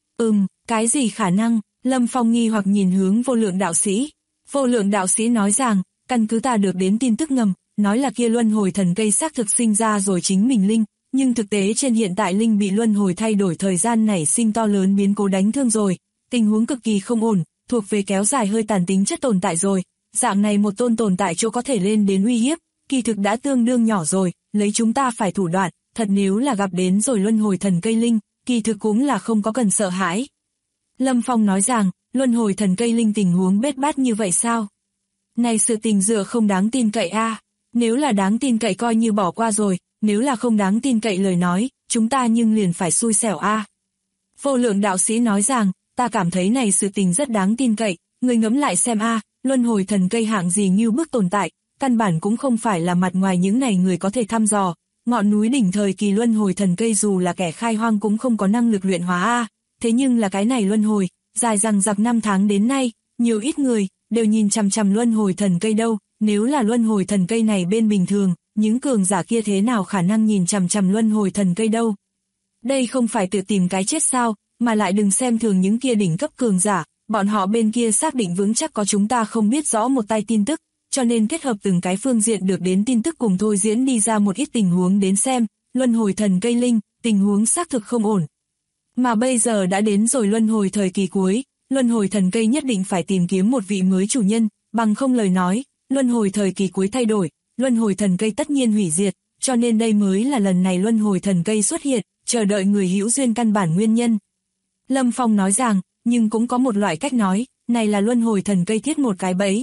Cái gì khả năng? Lâm Phong nghi hoặc nhìn hướng vô lượng đạo sĩ. Vô lượng đạo sĩ nói rằng, căn cứ ta được đến tin tức ngầm, nói là kia luân hồi thần cây xác thực sinh ra rồi chính mình linh, nhưng thực tế trên hiện tại linh bị luân hồi thay đổi thời gian nảy sinh to lớn biến cố đánh thương rồi, tình huống cực kỳ không ổn, thuộc về kéo dài hơi tàn tính chất tồn tại rồi, dạng này một tôn tồn tại chỗ có thể lên đến uy hiếp, kỳ thực đã tương đương nhỏ rồi, lấy chúng ta phải thủ đoạn, thật nếu là gặp đến rồi luân hồi thần cây linh, kỳ thực cũng là không có cần sợ hãi. Lâm Phong nói rằng, luân hồi thần cây linh tình huống bết bát như vậy sao? Này sự tình dựa không đáng tin cậy a. Nếu là đáng tin cậy coi như bỏ qua rồi, nếu là không đáng tin cậy lời nói, chúng ta nhưng liền phải xui xẻo a. Vô Lượng đạo sĩ nói rằng, ta cảm thấy này sự tình rất đáng tin cậy, người ngẫm lại xem a, luân hồi thần cây hạng gì như bức tồn tại, căn bản cũng không phải là mặt ngoài những này người có thể thăm dò, ngọn núi đỉnh thời kỳ luân hồi thần cây dù là kẻ khai hoang cũng không có năng lực luyện hóa a, thế nhưng là cái này luân hồi, dài dằng dặc 5 tháng đến nay, nhiều ít người đều nhìn chằm chằm luân hồi thần cây đâu, nếu là luân hồi thần cây này bên bình thường, những cường giả kia thế nào khả năng nhìn chằm chằm luân hồi thần cây đâu. Đây không phải tự tìm cái chết sao, mà lại đừng xem thường những kia đỉnh cấp cường giả, bọn họ bên kia xác định vững chắc có chúng ta không biết rõ một tay tin tức, cho nên kết hợp từng cái phương diện được đến tin tức cùng thôi diễn đi ra một ít tình huống đến xem, luân hồi thần cây linh, tình huống xác thực không ổn. Mà bây giờ đã đến rồi luân hồi thời kỳ cuối, luân hồi thần cây nhất định phải tìm kiếm một vị mới chủ nhân, bằng không lời nói, luân hồi thời kỳ cuối thay đổi, luân hồi thần cây tất nhiên hủy diệt, cho nên đây mới là lần này luân hồi thần cây xuất hiện, chờ đợi người hữu duyên căn bản nguyên nhân. Lâm Phong nói rằng, nhưng cũng có một loại cách nói, này là luân hồi thần cây thiết một cái bẫy.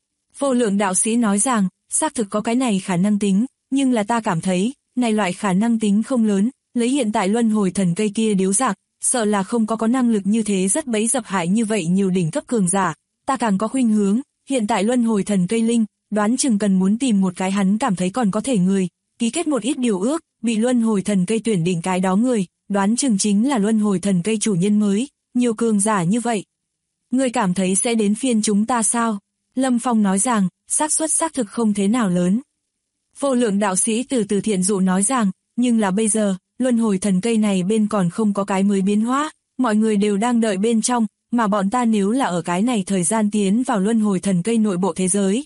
Vô Lượng đạo sĩ nói rằng, xác thực có cái này khả năng tính, nhưng là ta cảm thấy, này loại khả năng tính không lớn, lấy hiện tại luân hồi thần cây kia điếu giặc, sợ là không có năng lực như thế rất bẫy dập hại như vậy nhiều đỉnh cấp cường giả, ta càng có khuynh hướng, hiện tại luân hồi thần cây linh, đoán chừng cần muốn tìm một cái hắn cảm thấy còn có thể người, ký kết một ít điều ước, bị luân hồi thần cây tuyển định cái đó người, đoán chừng chính là luân hồi thần cây chủ nhân mới, nhiều cường giả như vậy. Ngươi cảm thấy sẽ đến phiên chúng ta sao? Lâm Phong nói rằng, xác suất xác thực không thế nào lớn. Vô Lượng đạo sĩ từ từ thiện dụ nói rằng, nhưng là bây giờ, luân hồi thần cây này bên còn không có cái mới biến hóa, mọi người đều đang đợi bên trong, mà bọn ta nếu là ở cái này thời gian tiến vào luân hồi thần cây nội bộ thế giới.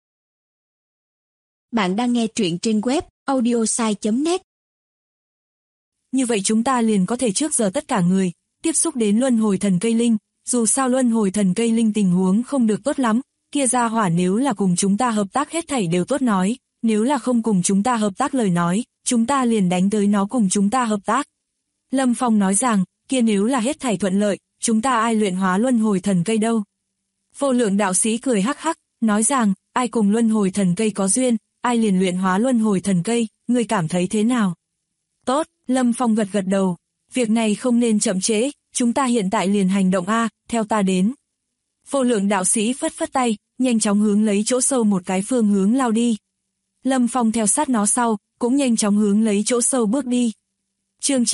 Bạn đang nghe truyện trên web audiosai.net. Như vậy chúng ta liền có thể trước giờ tất cả người, tiếp xúc đến luân hồi thần cây linh, dù sao luân hồi thần cây linh tình huống không được tốt lắm, kia ra hỏa nếu là cùng chúng ta hợp tác hết thảy đều tốt nói, nếu là không cùng chúng ta hợp tác lời nói, chúng ta liền đánh tới nó cùng chúng ta hợp tác. Lâm Phong nói rằng, kia nếu là hết thảy thuận lợi, chúng ta ai luyện hóa luân hồi thần cây đâu? Vô Lượng đạo sĩ cười hắc hắc, nói rằng, ai cùng luân hồi thần cây có duyên, ai liền luyện hóa luân hồi thần cây, ngươi cảm thấy thế nào? Tốt, Lâm Phong gật gật đầu, việc này không nên chậm trễ, chúng ta hiện tại liền hành động a, theo ta đến. Vô Lượng đạo sĩ phất phất tay, nhanh chóng hướng lấy chỗ sâu một cái phương hướng lao đi. Lâm Phong theo sát nó sau, cũng nhanh chóng hướng lấy chỗ sâu bước đi. Chương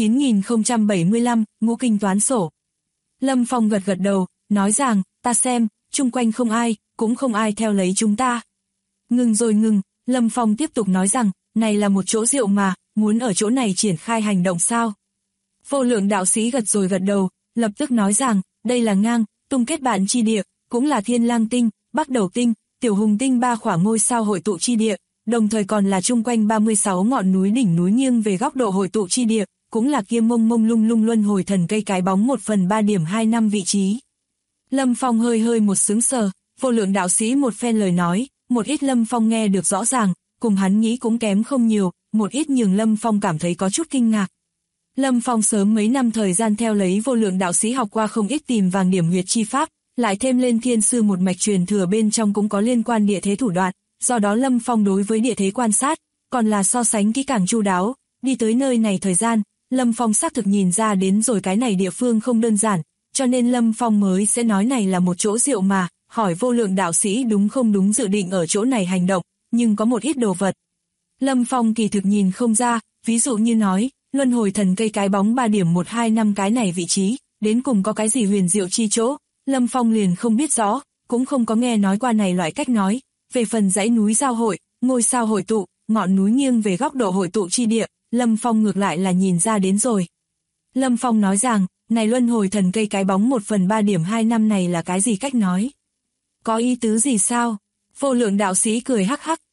9075, ngũ kinh toán sổ. Lâm Phong gật gật đầu, nói rằng, ta xem, chung quanh không ai, cũng không ai theo lấy chúng ta. Ngừng rồi ngừng, Lâm Phong tiếp tục nói rằng, này là một chỗ rượu mà, muốn ở chỗ này triển khai hành động sao? Vô Lượng đạo sĩ gật rồi gật đầu, lập tức nói rằng, đây là ngang, tung kết bạn chi địa, cũng là Thiên Lang tinh, Bắc Đầu tinh, Tiểu Hùng tinh 3 khỏa ngôi sao hội tụ chi địa, đồng thời còn là chung quanh 36 ngọn núi đỉnh núi nghiêng về góc độ hội tụ chi địa, cũng là kia mông mông lung lung luân hồi thần cây cái bóng 1/3 điểm 25 vị trí. Lâm Phong hơi hơi một sững sờ, Vô Lượng đạo sĩ một phen lời nói, một ít Lâm Phong nghe được rõ ràng, cùng hắn nghĩ cũng kém không nhiều, một ít nhường Lâm Phong cảm thấy có chút kinh ngạc. Lâm Phong sớm mấy năm thời gian theo lấy Vô Lượng đạo sĩ học qua không ít tìm vàng điểm huyệt chi pháp, lại thêm lên thiên sư một mạch truyền thừa bên trong cũng có liên quan địa thế thủ đoạn, do đó Lâm Phong đối với địa thế quan sát, còn là so sánh kỹ càng chu đáo, đi tới nơi này thời gian, Lâm Phong xác thực nhìn ra đến rồi cái này địa phương không đơn giản, cho nên Lâm Phong mới sẽ nói này là một chỗ rượu mà, hỏi Vô Lượng đạo sĩ đúng không đúng dự định ở chỗ này hành động, nhưng có một ít đồ vật. Lâm Phong kỳ thực nhìn không ra, ví dụ như nói, luân hồi thần cây cái bóng 3 điểm 125 cái này vị trí, đến cùng có cái gì huyền diệu chi chỗ, Lâm Phong liền không biết rõ, cũng không có nghe nói qua này loại cách nói. Về phần dãy núi giao hội, ngôi sao hội tụ, ngọn núi nghiêng về góc độ hội tụ chi địa, Lâm Phong ngược lại là nhìn ra đến rồi. Lâm Phong nói rằng, này luân hồi thần cây cái bóng 1/3 điểm 25 này là cái gì cách nói? Có ý tứ gì sao? Vô Lượng đạo sĩ cười hắc hắc,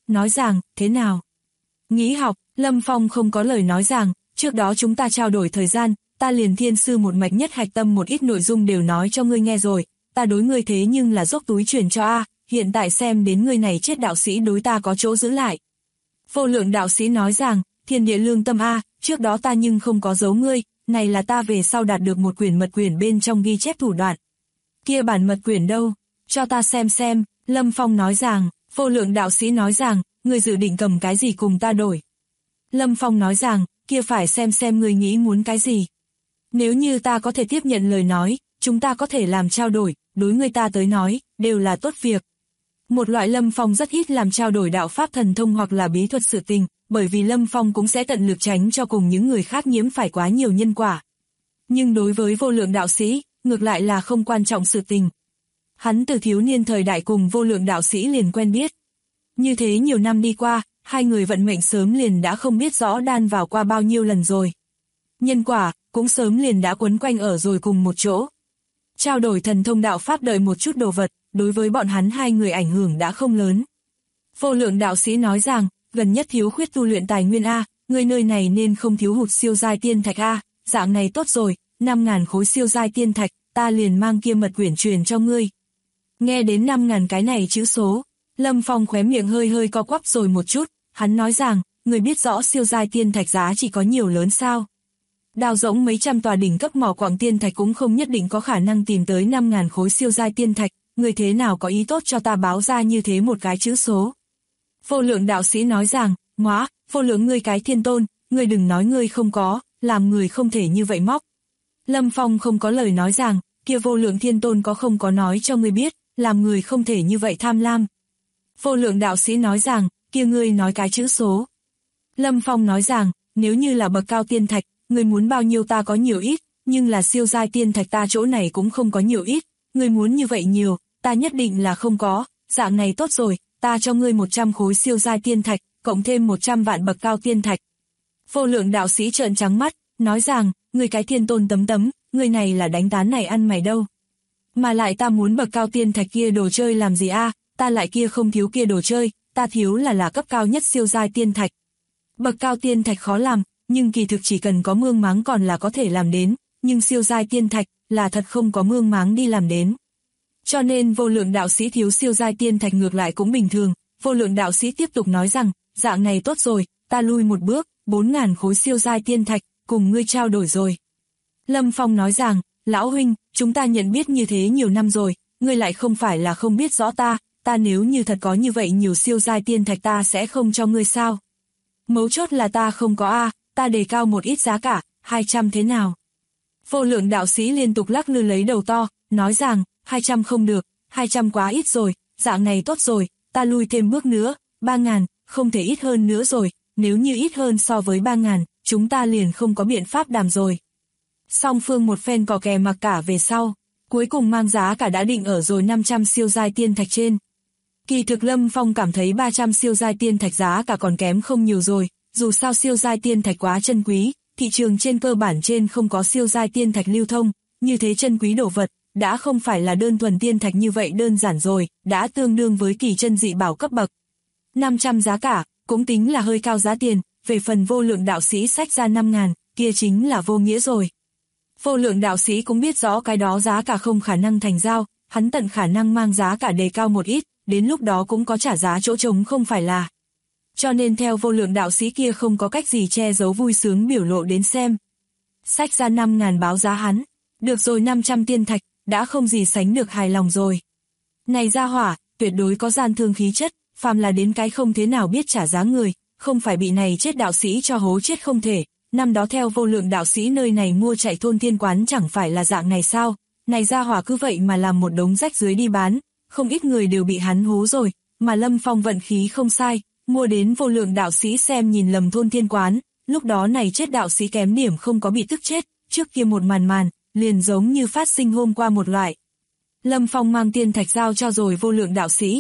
nói rằng, thế nào? Nghĩ học, Lâm Phong không có lời nói rằng, trước đó chúng ta trao đổi thời gian, ta liền thiên sư một mạch nhất hạch tâm một ít nội dung đều nói cho ngươi nghe rồi, ta đối ngươi thế nhưng là dốc túi truyền cho A, hiện tại xem đến ngươi này chết đạo sĩ đối ta có chỗ giữ lại. Vô lượng đạo sĩ nói rằng, thiên địa lương tâm A, trước đó ta nhưng không có giấu ngươi, này là ta về sau đạt được một quyển mật quyển bên trong ghi chép thủ đoạn. Kia bản mật quyển đâu? Cho ta xem, Lâm Phong nói rằng, vô lượng đạo sĩ nói rằng, ngươi dự định cầm cái gì cùng ta đổi? Lâm Phong nói rằng, kia phải xem ngươi nghĩ muốn cái gì. Nếu như ta có thể tiếp nhận lời nói, chúng ta có thể làm trao đổi, đối người ta tới nói, đều là tốt việc. Một loại Lâm Phong rất ít làm trao đổi đạo pháp thần thông hoặc là bí thuật sự tình, bởi vì Lâm Phong cũng sẽ tận lực tránh cho cùng những người khác nhiễm phải quá nhiều nhân quả. Nhưng đối với vô lượng đạo sĩ, ngược lại là không quan trọng sự tình. Hắn từ thiếu niên thời đại cùng vô lượng đạo sĩ liền quen biết. Như thế nhiều năm đi qua, hai người vận mệnh sớm liền đã không biết rõ đan vào qua bao nhiêu lần rồi. Nhân quả, cũng sớm liền đã quấn quanh ở rồi cùng một chỗ. Trao đổi thần thông đạo pháp đợi một chút đồ vật, đối với bọn hắn hai người ảnh hưởng đã không lớn. Vô lượng đạo sĩ nói rằng, gần nhất thiếu khuyết tu luyện tài nguyên A, người nơi này nên không thiếu hụt siêu giai tiên thạch A, dạng này tốt rồi, 5.000 khối siêu giai tiên thạch, ta liền mang kia mật quyển truyền cho ngươi. Nghe đến 5.000 cái này chữ số, Lâm Phong khóe miệng hơi co quắp rồi một chút, hắn nói rằng, người biết rõ siêu giai tiên thạch giá chỉ có nhiều lớn sao. Đào rỗng mấy trăm tòa đỉnh cấp mỏ quặng tiên thạch cũng không nhất định có khả năng tìm tới 5.000 khối siêu giai tiên thạch, người thế nào có ý tốt cho ta báo ra như thế một cái chữ số. Vô lượng đạo sĩ nói rằng, ngóa, vô lượng ngươi cái thiên tôn, ngươi đừng nói ngươi không có, làm người không thể như vậy móc. Lâm Phong không có lời nói rằng, kia vô lượng thiên tôn có không có nói cho ngươi biết, làm người không thể như vậy tham lam. Vô lượng đạo sĩ nói rằng, kia ngươi nói cái chữ số. Lâm Phong nói rằng, nếu như là bậc cao tiên thạch, ngươi muốn bao nhiêu ta có nhiều ít, nhưng là siêu giai tiên thạch ta chỗ này cũng không có nhiều ít, ngươi muốn như vậy nhiều, ta nhất định là không có, dạng này tốt rồi, ta cho ngươi 100 khối siêu giai tiên thạch, cộng thêm 100 vạn bậc cao tiên thạch. Vô lượng đạo sĩ trợn trắng mắt, nói rằng, ngươi cái thiên tôn tấm, ngươi này là đánh tán này ăn mày đâu. Mà lại ta muốn bậc cao tiên thạch kia đồ chơi làm gì a? Ta lại kia không thiếu kia đồ chơi, ta thiếu là cấp cao nhất siêu giai tiên thạch. Bậc cao tiên thạch khó làm, nhưng kỳ thực chỉ cần có mương máng còn là có thể làm đến, nhưng siêu giai tiên thạch là thật không có mương máng đi làm đến. Cho nên vô lượng đạo sĩ thiếu siêu giai tiên thạch ngược lại cũng bình thường, vô lượng đạo sĩ tiếp tục nói rằng, dạng này tốt rồi, ta lui một bước, 4.000 khối siêu giai tiên thạch, cùng ngươi trao đổi rồi. Lâm Phong nói rằng, lão huynh, chúng ta nhận biết như thế nhiều năm rồi, ngươi lại không phải là không biết rõ ta nếu như thật có như vậy nhiều siêu giai tiên thạch ta sẽ không cho ngươi sao. Mấu chốt là ta không có a, ta đề cao một ít giá cả, 200 thế nào? Vô lượng đạo sĩ liên tục lắc lư lấy đầu to, nói rằng, 200 không được, 200 quá ít rồi, dạng này tốt rồi, ta lui thêm bước nữa, 3.000, không thể ít hơn nữa rồi, nếu như ít hơn so với 3.000, chúng ta liền không có biện pháp đàm rồi. Song phương một phen cò kè mặc cả về sau, cuối cùng mang giá cả đã định ở rồi 500 siêu giai tiên thạch trên. Kỳ thực Lâm Phong cảm thấy 300 siêu giai tiên thạch giá cả còn kém không nhiều rồi, dù sao siêu giai tiên thạch quá chân quý, thị trường trên cơ bản trên không có siêu giai tiên thạch lưu thông, như thế chân quý đồ vật, đã không phải là đơn thuần tiên thạch như vậy đơn giản rồi, đã tương đương với kỳ chân dị bảo cấp bậc. 500 giá cả, cũng tính là hơi cao giá tiền, về phần vô lượng đạo sĩ xách ra 5.000, kia chính là vô nghĩa rồi. Vô lượng đạo sĩ cũng biết rõ cái đó giá cả không khả năng thành giao, hắn tận khả năng mang giá cả đề cao một ít, đến lúc đó cũng có trả giá chỗ trống không phải là. Cho nên theo vô lượng đạo sĩ kia không có cách gì che giấu vui sướng biểu lộ đến xem. Xách ra 5.000 báo giá hắn, được rồi 500 tiên thạch, đã không gì sánh được hài lòng rồi. Này gia hỏa, tuyệt đối có gian thương khí chất, phàm là đến cái không thế nào biết trả giá người, không phải bị này chết đạo sĩ cho hố chết không thể. Năm đó theo vô lượng đạo sĩ nơi này mua chạy thôn thiên quán chẳng phải là dạng này sao, này gia hỏa cứ vậy mà làm một đống rách dưới đi bán, không ít người đều bị hắn hố rồi, mà Lâm Phong vận khí không sai, mua đến vô lượng đạo sĩ xem nhìn lầm thôn thiên quán, lúc đó này chết đạo sĩ kém điểm không có bị tức chết, trước kia một màn, liền giống như phát sinh hôm qua một loại. Lâm Phong mang tiên thạch giao cho rồi vô lượng đạo sĩ,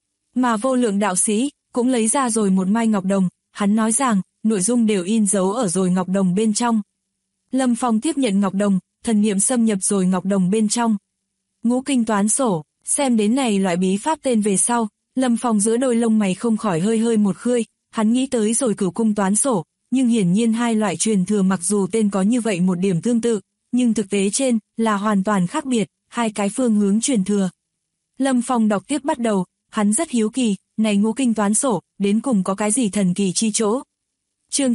mà vô lượng đạo sĩ cũng lấy ra rồi một mai ngọc đồng, hắn nói rằng, nội dung đều in dấu ở rồi ngọc đồng bên trong. Lâm Phong tiếp nhận ngọc đồng, thần niệm xâm nhập rồi ngọc đồng bên trong. Ngũ kinh toán sổ, xem đến này loại bí pháp tên về sau, Lâm Phong giữa đôi lông mày không khỏi hơi hơi một khơi, hắn nghĩ tới rồi Cửu cung toán sổ, nhưng hiển nhiên hai loại truyền thừa mặc dù tên có như vậy một điểm tương tự, nhưng thực tế trên là hoàn toàn khác biệt, hai cái phương hướng truyền thừa. Lâm Phong đọc tiếp bắt đầu, hắn rất hiếu kỳ, này ngũ kinh toán sổ, đến cùng có cái gì thần kỳ chi chỗ. Chương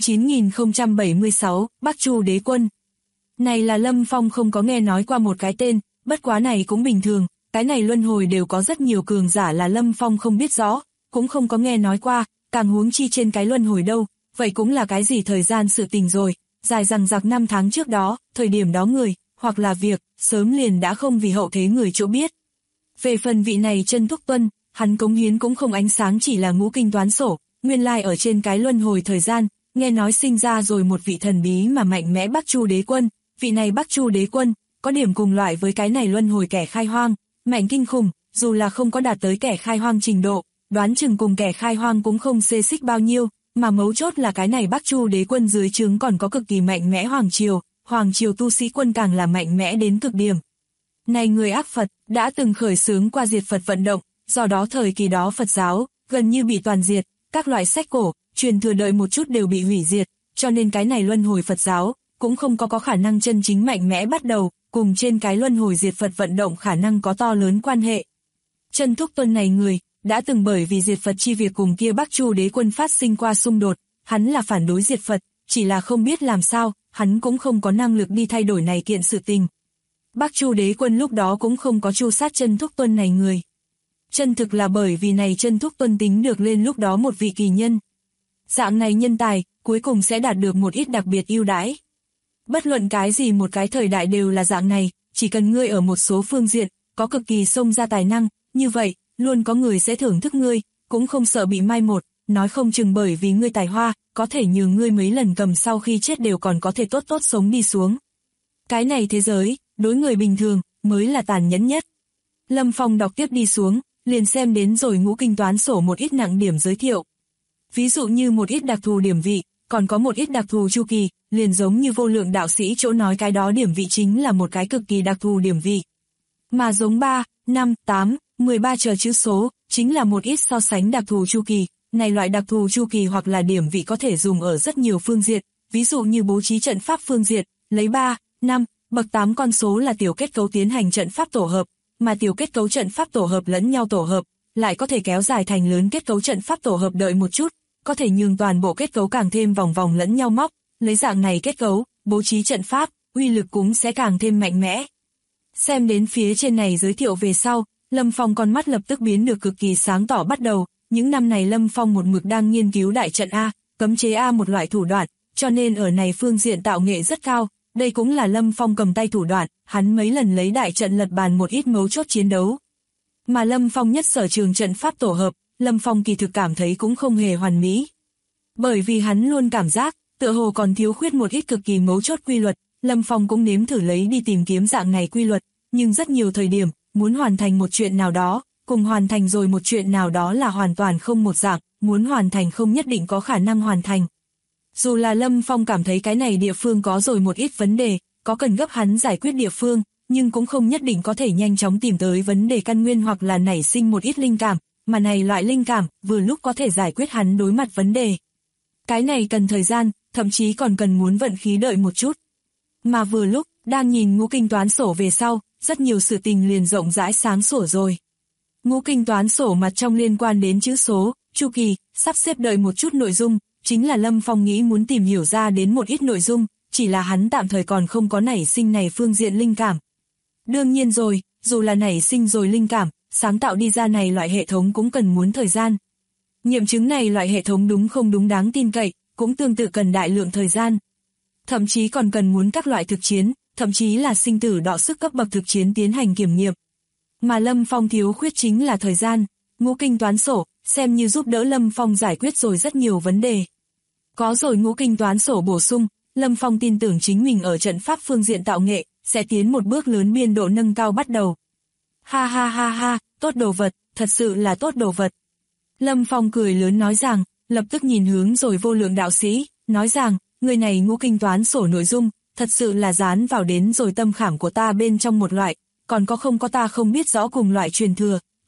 9076, Bắc Chu Đế Quân. Này là Lâm Phong không có nghe nói qua một cái tên, bất quá này cũng bình thường, cái này luân hồi đều có rất nhiều cường giả là Lâm Phong không biết rõ, cũng không có nghe nói qua, càng huống chi trên cái luân hồi đâu, vậy cũng là cái gì thời gian sự tình rồi, dài rằng giặc 5 tháng trước đó, thời điểm đó người, hoặc là việc, sớm liền đã không vì hậu thế người chỗ biết. Về phần vị này Chân Thúc Tuân, hắn cống hiến cũng không ánh sáng chỉ là ngũ kinh toán sổ, nguyên lai ở trên cái luân hồi thời gian, nghe nói sinh ra rồi một vị thần bí mà mạnh mẽ Bắc Chu Đế Quân, vị này Bắc Chu Đế Quân, có điểm cùng loại với cái này luân hồi kẻ khai hoang, mạnh kinh khủng, dù là không có đạt tới kẻ khai hoang trình độ, đoán chừng cùng kẻ khai hoang cũng không xê xích bao nhiêu, mà mấu chốt là cái này Bắc Chu Đế Quân dưới trướng còn có cực kỳ mạnh mẽ Hoàng Triều tu sĩ quân càng là mạnh mẽ đến cực điểm. Này người ác Phật, đã từng khởi xướng qua diệt Phật vận động, do đó thời kỳ đó Phật giáo, gần như bị toàn diệt, các loại sách cổ, truyền thừa đợi một chút đều bị hủy diệt, cho nên cái này luân hồi Phật giáo, cũng không có khả năng chân chính mạnh mẽ bắt đầu, cùng trên cái luân hồi diệt Phật vận động khả năng có to lớn quan hệ. Chân Thúc Tuân này người, đã từng bởi vì diệt Phật chi việc cùng kia Bắc Chu Đế Quân phát sinh qua xung đột, hắn là phản đối diệt Phật, chỉ là không biết làm sao, hắn cũng không có năng lực đi thay đổi này kiện sự tình. Bắc Chu Đế Quân lúc đó cũng không có tru sát Chân Thúc Tuân này người. Chân thực là bởi vì này Chân Thúc Tuân tính được lên lúc đó một vị kỳ nhân. Dạng này nhân tài, cuối cùng sẽ đạt được một ít đặc biệt ưu đãi. Bất luận cái gì một cái thời đại đều là dạng này, chỉ cần ngươi ở một số phương diện, có cực kỳ xông ra tài năng, như vậy, luôn có người sẽ thưởng thức ngươi, cũng không sợ bị mai một, nói không chừng bởi vì ngươi tài hoa, có thể nhường ngươi mấy lần cầm sau khi chết đều còn có thể tốt tốt sống đi xuống. Cái này thế giới, đối người bình thường, mới là tàn nhẫn nhất. Lâm Phong đọc tiếp đi xuống, liền xem đến rồi ngũ kinh toán sổ một ít nặng điểm giới thiệu. Ví dụ như một ít đặc thù điểm vị, còn có một ít đặc thù chu kỳ, liền giống như vô lượng đạo sĩ chỗ nói cái đó điểm vị chính là một cái cực kỳ đặc thù điểm vị. Mà giống 3, 5, 8, 13 chờ chữ số, chính là một ít so sánh đặc thù chu kỳ, này loại đặc thù chu kỳ hoặc là điểm vị có thể dùng ở rất nhiều phương diện, ví dụ như bố trí trận pháp phương diện, lấy 3, 5, bậc 8 con số là tiểu kết cấu tiến hành trận pháp tổ hợp, mà tiểu kết cấu trận pháp tổ hợp lẫn nhau tổ hợp, lại có thể kéo dài thành lớn kết cấu trận pháp tổ hợp đợi một chút, có thể nhường toàn bộ kết cấu càng thêm vòng vòng lẫn nhau móc, lấy dạng này kết cấu, bố trí trận pháp, uy lực cũng sẽ càng thêm mạnh mẽ. Xem đến phía trên này giới thiệu về sau, Lâm Phong con mắt lập tức biến được cực kỳ sáng tỏ bắt đầu, những năm này Lâm Phong một mực đang nghiên cứu đại trận A, cấm chế A một loại thủ đoạn, cho nên ở này phương diện tạo nghệ rất cao, đây cũng là Lâm Phong cầm tay thủ đoạn, hắn mấy lần lấy đại trận lật bàn một ít mấu chốt chiến đấu. Mà Lâm Phong nhất sở trường trận pháp tổ hợp, Lâm Phong kỳ thực cảm thấy cũng không hề hoàn mỹ. Bởi vì hắn luôn cảm giác, tựa hồ còn thiếu khuyết một ít cực kỳ mấu chốt quy luật, Lâm Phong cũng nếm thử lấy đi tìm kiếm dạng này quy luật, nhưng rất nhiều thời điểm, muốn hoàn thành một chuyện nào đó, cùng hoàn thành rồi một chuyện nào đó là hoàn toàn không một dạng, muốn hoàn thành không nhất định có khả năng hoàn thành. Dù là Lâm Phong cảm thấy cái này địa phương có rồi một ít vấn đề, có cần gấp hắn giải quyết địa phương, nhưng cũng không nhất định có thể nhanh chóng tìm tới vấn đề căn nguyên hoặc là nảy sinh một ít linh cảm, mà này loại linh cảm vừa lúc có thể giải quyết hắn đối mặt vấn đề. Cái này cần thời gian, thậm chí còn cần muốn vận khí đợi một chút. Mà vừa lúc, đang nhìn ngũ kinh toán sổ về sau, rất nhiều sự tình liền rộng rãi sáng sủa rồi. Ngũ kinh toán sổ mặt trong liên quan đến chữ số, chu kỳ, sắp xếp đợi một chút nội dung, chính là Lâm Phong nghĩ muốn tìm hiểu ra đến một ít nội dung, chỉ là hắn tạm thời còn không có nảy sinh này phương diện linh cảm. Đương nhiên rồi, dù là nảy sinh rồi linh cảm, sáng tạo đi ra này loại hệ thống cũng cần muốn thời gian. Nghiệm chứng này loại hệ thống đúng không đúng đáng tin cậy, cũng tương tự cần đại lượng thời gian. Thậm chí còn cần muốn các loại thực chiến, thậm chí là sinh tử đọ sức cấp bậc thực chiến tiến hành kiểm nghiệm. Mà Lâm Phong thiếu khuyết chính là thời gian, ngũ kinh toán sổ, xem như giúp đỡ Lâm Phong giải quyết rồi rất nhiều vấn đề. Có rồi ngũ kinh toán sổ bổ sung, Lâm Phong tin tưởng chính mình ở trận pháp phương diện tạo nghệ, sẽ tiến một bước lớn biên độ nâng cao bắt đầu. Ha ha ha ha, tốt đồ vật, thật sự là tốt đồ vật. Lâm Phong cười lớn nói rằng, lập tức nhìn hướng rồi vô lượng đạo sĩ, nói rằng, người này ngũ kinh toán sổ nội dung, thật sự là dán vào đến rồi tâm khảm của ta bên trong một loại, còn có không có ta không biết rõ cùng loại truyền thừa,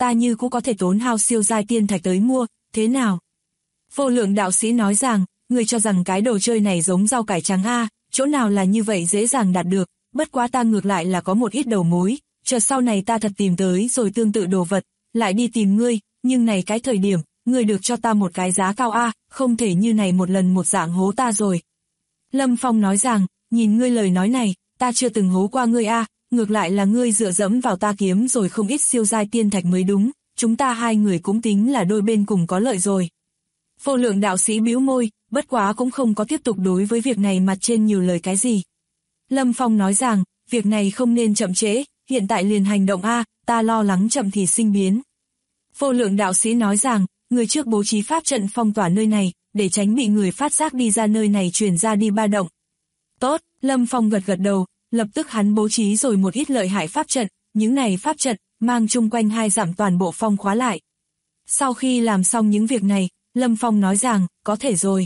ta như cũng có thể tốn hao siêu giai tiên thạch tới mua, thế nào? Vô lượng đạo sĩ nói rằng, ngươi cho rằng cái đồ chơi này giống rau cải trắng a, chỗ nào là như vậy dễ dàng đạt được, bất quá ta ngược lại là có một ít đầu mối, chờ sau này ta thật tìm tới rồi tương tự đồ vật, lại đi tìm ngươi, nhưng này cái thời điểm, ngươi được cho ta một cái giá cao a, không thể như này một lần một dạng hố ta rồi. Lâm Phong nói rằng, nhìn ngươi lời nói này, ta chưa từng hố qua ngươi a, ngược lại là ngươi dựa dẫm vào ta kiếm rồi không ít siêu giai tiên thạch mới đúng, chúng ta hai người cũng tính là đôi bên cùng có lợi rồi. Vô lượng đạo sĩ bĩu môi, bất quá cũng không có tiếp tục đối với việc này mặt trên nhiều lời cái gì. Lâm Phong nói rằng, việc này không nên chậm trễ, hiện tại liền hành động a, ta lo lắng chậm thì sinh biến. Vô lượng đạo sĩ nói rằng, người trước bố trí pháp trận phong tỏa nơi này, để tránh bị người phát giác đi ra nơi này truyền ra đi ba động. Tốt, Lâm Phong gật gật đầu, lập tức hắn bố trí rồi một ít lợi hại pháp trận, những này pháp trận, mang chung quanh 2 dặm toàn bộ phong khóa lại. Sau khi làm xong những việc này, Lâm Phong nói rằng, có thể rồi.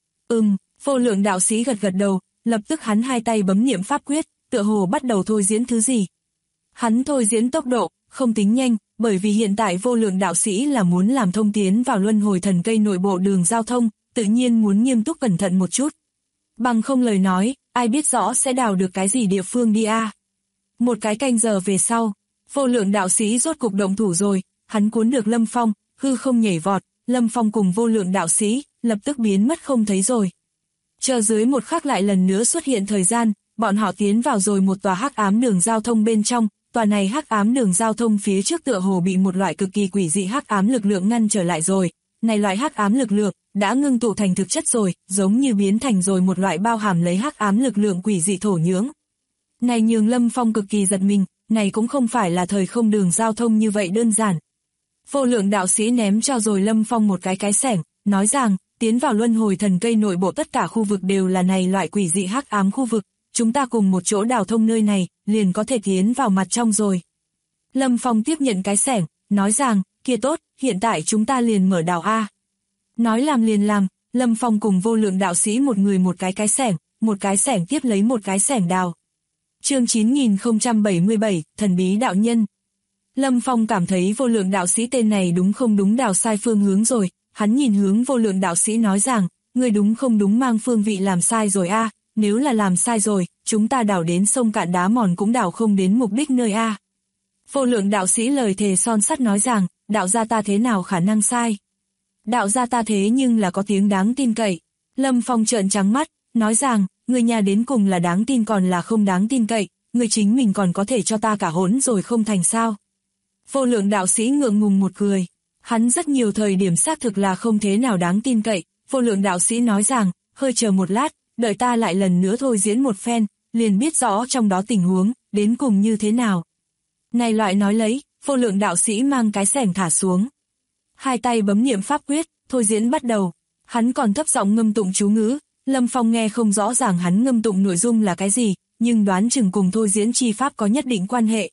Vô lượng đạo sĩ gật gật đầu, lập tức hắn 2 tay bấm niệm pháp quyết, tựa hồ bắt đầu thôi diễn thứ gì. Hắn thôi diễn tốc độ, không tính nhanh, bởi vì hiện tại vô lượng đạo sĩ là muốn làm thông tiến vào luân hồi thần cây nội bộ đường giao thông, tự nhiên muốn nghiêm túc cẩn thận một chút. Bằng không lời nói, ai biết rõ sẽ đào được cái gì địa phương đi a. Một cái canh giờ về sau, vô lượng đạo sĩ rốt cục động thủ rồi, hắn cuốn được Lâm Phong, hư không nhảy vọt, Lâm Phong cùng vô lượng đạo sĩ, lập tức biến mất không thấy rồi. Chờ dưới một khắc lại lần nữa xuất hiện thời gian, bọn họ tiến vào rồi một tòa hắc ám đường giao thông bên trong, tòa này hắc ám đường giao thông phía trước tựa hồ bị một loại cực kỳ quỷ dị hắc ám lực lượng ngăn trở lại rồi. Này loại hắc ám lực lượng đã ngưng tụ thành thực chất rồi, giống như biến thành rồi một loại bao hàm lấy hắc ám lực lượng quỷ dị thổ nhưỡng. Này nhường Lâm Phong cực kỳ giật mình, này cũng không phải là thời không đường giao thông như vậy đơn giản. Vô lượng đạo sĩ ném cho rồi Lâm Phong một cái xẻng, nói rằng, tiến vào luân hồi thần cây nội bộ tất cả khu vực đều là này loại quỷ dị hắc ám khu vực, chúng ta cùng một chỗ đào thông nơi này, liền có thể tiến vào mặt trong rồi. Lâm Phong tiếp nhận cái xẻng, nói rằng, kia tốt, hiện tại chúng ta liền mở đào a. Nói làm liền làm, Lâm Phong cùng vô lượng đạo sĩ một người một cái xẻng tiếp lấy một cái xẻng đào. Chương 9077, thần bí đạo nhân. Lâm Phong cảm thấy vô lượng đạo sĩ tên này đúng không đúng đào sai phương hướng rồi, hắn nhìn hướng vô lượng đạo sĩ nói rằng, người đúng không đúng mang phương vị làm sai rồi a, nếu là làm sai rồi, chúng ta đào đến sông cạn đá mòn cũng đào không đến mục đích nơi a. Vô lượng đạo sĩ lời thề son sắt nói rằng, đạo gia ta thế nào khả năng sai. Đạo gia ta thế nhưng là có tiếng đáng tin cậy. Lâm Phong trợn trắng mắt, nói rằng, người nhà đến cùng là đáng tin còn là không đáng tin cậy, người chính mình còn có thể cho ta cả hỗn rồi không thành sao. Vô lượng đạo sĩ ngượng ngùng một cười, hắn rất nhiều thời điểm xác thực là không thế nào đáng tin cậy. Vô lượng đạo sĩ nói rằng, hơi chờ một lát, đợi ta lại lần nữa thôi diễn một phen, liền biết rõ trong đó tình huống, đến cùng như thế nào. Này loại nói lấy, vô lượng đạo sĩ mang cái xẻng thả xuống. 2 tay bấm niệm pháp quyết, thôi diễn bắt đầu. Hắn còn thấp giọng ngâm tụng chú ngữ, Lâm Phong nghe không rõ ràng hắn ngâm tụng nội dung là cái gì, nhưng đoán chừng cùng thôi diễn chi pháp có nhất định quan hệ.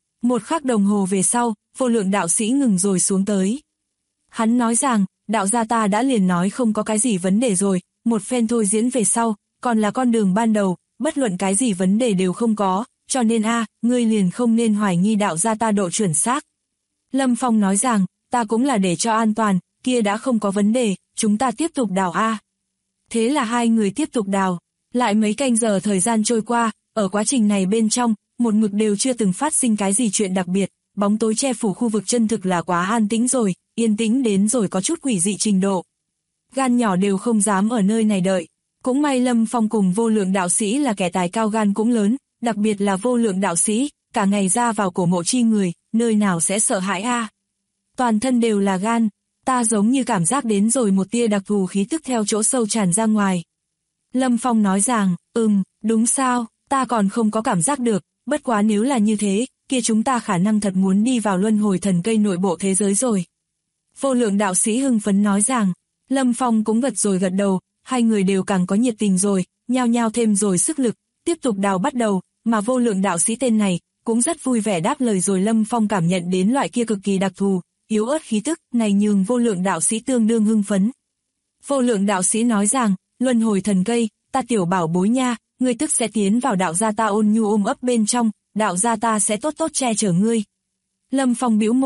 1 khắc đồng hồ về sau, vô lượng đạo sĩ ngừng rồi xuống tới. Hắn nói rằng, đạo gia ta đã liền nói không có cái gì vấn đề rồi, một phen thôi diễn về sau, còn là con đường ban đầu, bất luận cái gì vấn đề đều không có, cho nên ngươi liền không nên hoài nghi đạo gia ta độ chuẩn xác. Lâm Phong nói rằng, ta cũng là để cho an toàn, kia đã không có vấn đề, chúng ta tiếp tục đào a. Thế là 2 người tiếp tục đào, lại mấy canh giờ thời gian trôi qua, ở quá trình này bên trong, một mực đều chưa từng phát sinh cái gì chuyện đặc biệt, bóng tối che phủ khu vực chân thực là quá an tĩnh rồi, yên tĩnh đến rồi có chút quỷ dị trình độ. Gan nhỏ đều không dám ở nơi này đợi, cũng may Lâm Phong cùng vô lượng đạo sĩ là kẻ tài cao gan cũng lớn, đặc biệt là vô lượng đạo sĩ, cả ngày ra vào cổ mộ chi người, nơi nào sẽ sợ hãi a. Toàn thân đều là gan, ta giống như cảm giác đến rồi một tia đặc thù khí tức theo chỗ sâu tràn ra ngoài. Lâm Phong nói rằng, đúng sao, ta còn không có cảm giác được, bất quá nếu là như thế, kia chúng ta khả năng thật muốn đi vào luân hồi thần cây nội bộ thế giới rồi. Vô lượng đạo sĩ hưng phấn nói rằng, Lâm Phong cũng gật rồi gật đầu, 2 người đều càng có nhiệt tình rồi, nhao nhao thêm rồi sức lực, tiếp tục đào bắt đầu, mà vô lượng đạo sĩ tên này, cũng rất vui vẻ đáp lời rồi. Lâm Phong cảm nhận đến loại kia cực kỳ đặc thù, yếu ớt khí tức này nhường vô lượng đạo sĩ tương đương hưng phấn. Vô lượng đạo sĩ nói rằng, luân hồi thần cây, ta tiểu bảo bối nha, ngươi tức sẽ tiến vào đạo gia ta ôn nhu ôm ấp bên trong, đạo gia ta sẽ tốt tốt che chở ngươi. Lâm Phong bĩu môi,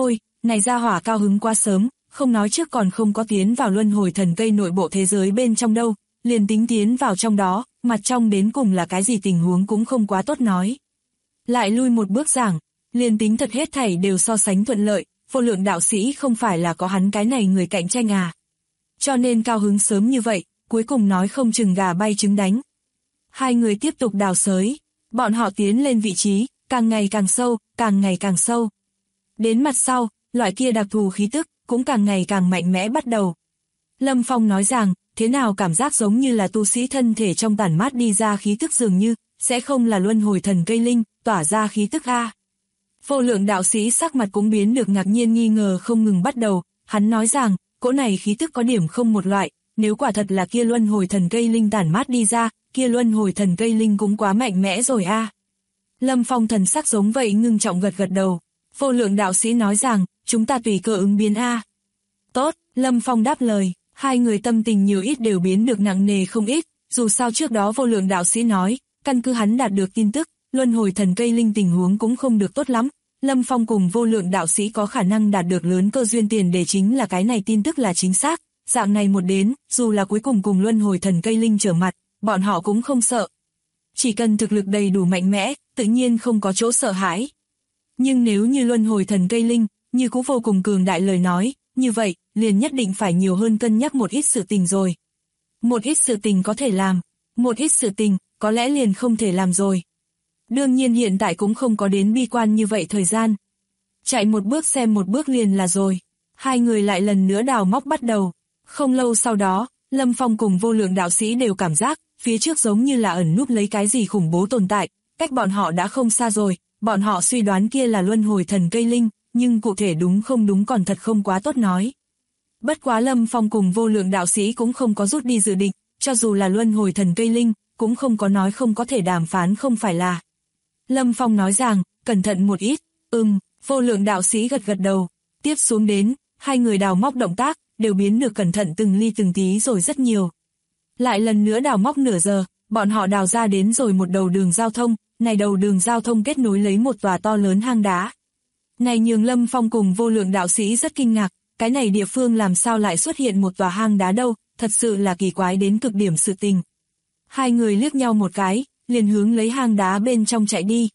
này gia hỏa cao hứng quá sớm, không nói trước còn không có tiến vào luân hồi thần cây nội bộ thế giới bên trong đâu, liền tính tiến vào trong đó, mặt trong đến cùng là cái gì tình huống cũng không quá tốt nói. Lại lui một bước giảng, liền tính thật hết thảy đều so sánh thuận lợi, vô lượng đạo sĩ không phải là có hắn cái này người cạnh tranh à. Cho nên cao hứng sớm như vậy, cuối cùng nói không chừng gà bay trứng đánh. Hai người tiếp tục đào xới, bọn họ tiến lên vị trí, càng ngày càng sâu, càng ngày càng sâu. Đến mặt sau, loại kia đặc thù khí tức, cũng càng ngày càng mạnh mẽ bắt đầu. Lâm Phong nói rằng, thế nào cảm giác giống như là tu sĩ thân thể trong tản mát đi ra khí tức dường như, sẽ không là luân hồi thần cây linh, tỏa ra khí tức a. Vô lượng đạo sĩ sắc mặt cũng biến được ngạc nhiên nghi ngờ không ngừng bắt đầu, hắn nói rằng, cỗ này khí tức có điểm không một loại, nếu quả thật là kia luân hồi thần cây linh tản mát đi ra, kia luân hồi thần cây linh cũng quá mạnh mẽ rồi a. Lâm Phong thần sắc giống vậy ngưng trọng gật gật đầu. Vô lượng đạo sĩ nói rằng, chúng ta tùy cơ ứng biến a. Tốt, Lâm Phong đáp lời, hai người tâm tình nhiều ít đều biến được nặng nề không ít, dù sao trước đó vô lượng đạo sĩ nói, căn cứ hắn đạt được tin tức, luân hồi thần cây linh tình huống cũng không được tốt lắm. Lâm Phong cùng vô lượng đạo sĩ có khả năng đạt được lớn cơ duyên tiền để chính là cái này tin tức là chính xác, dạng này một đến, dù là cuối cùng cùng luân hồi thần cây linh trở mặt, bọn họ cũng không sợ. Chỉ cần thực lực đầy đủ mạnh mẽ, tự nhiên không có chỗ sợ hãi. Nhưng nếu như luân hồi thần cây linh, như cũng vô cùng cường đại lời nói, như vậy, liền nhất định phải nhiều hơn cân nhắc một ít sự tình rồi. Một ít sự tình có thể làm, một ít sự tình, có lẽ liền không thể làm rồi. Đương nhiên hiện tại cũng không có đến bi quan như vậy thời gian. Chạy một bước xem một bước liền là rồi. Hai người lại lần nữa đào móc bắt đầu. Không lâu sau đó, Lâm Phong cùng vô lượng đạo sĩ đều cảm giác, phía trước giống như là ẩn núp lấy cái gì khủng bố tồn tại, cách bọn họ đã không xa rồi, bọn họ suy đoán kia là luân hồi thần cây linh, nhưng cụ thể đúng không đúng còn thật không quá tốt nói. Bất quá Lâm Phong cùng vô lượng đạo sĩ cũng không có rút đi dự định, cho dù là luân hồi thần cây linh, cũng không có nói không có thể đàm phán không phải là. Lâm Phong nói rằng, cẩn thận một ít, vô lượng đạo sĩ gật gật đầu, tiếp xuống đến, hai người đào móc động tác, đều biến được cẩn thận từng ly từng tí rồi rất nhiều. Lại lần nữa đào móc nửa giờ, bọn họ đào ra đến rồi một đầu đường giao thông, này đầu đường giao thông kết nối lấy một tòa to lớn hang đá. Này nhường Lâm Phong cùng vô lượng đạo sĩ rất kinh ngạc, cái này địa phương làm sao lại xuất hiện một tòa hang đá đâu, thật sự là kỳ quái đến cực điểm sự tình. Hai người liếc nhau một cái, liền hướng lấy hang đá bên trong chạy đi.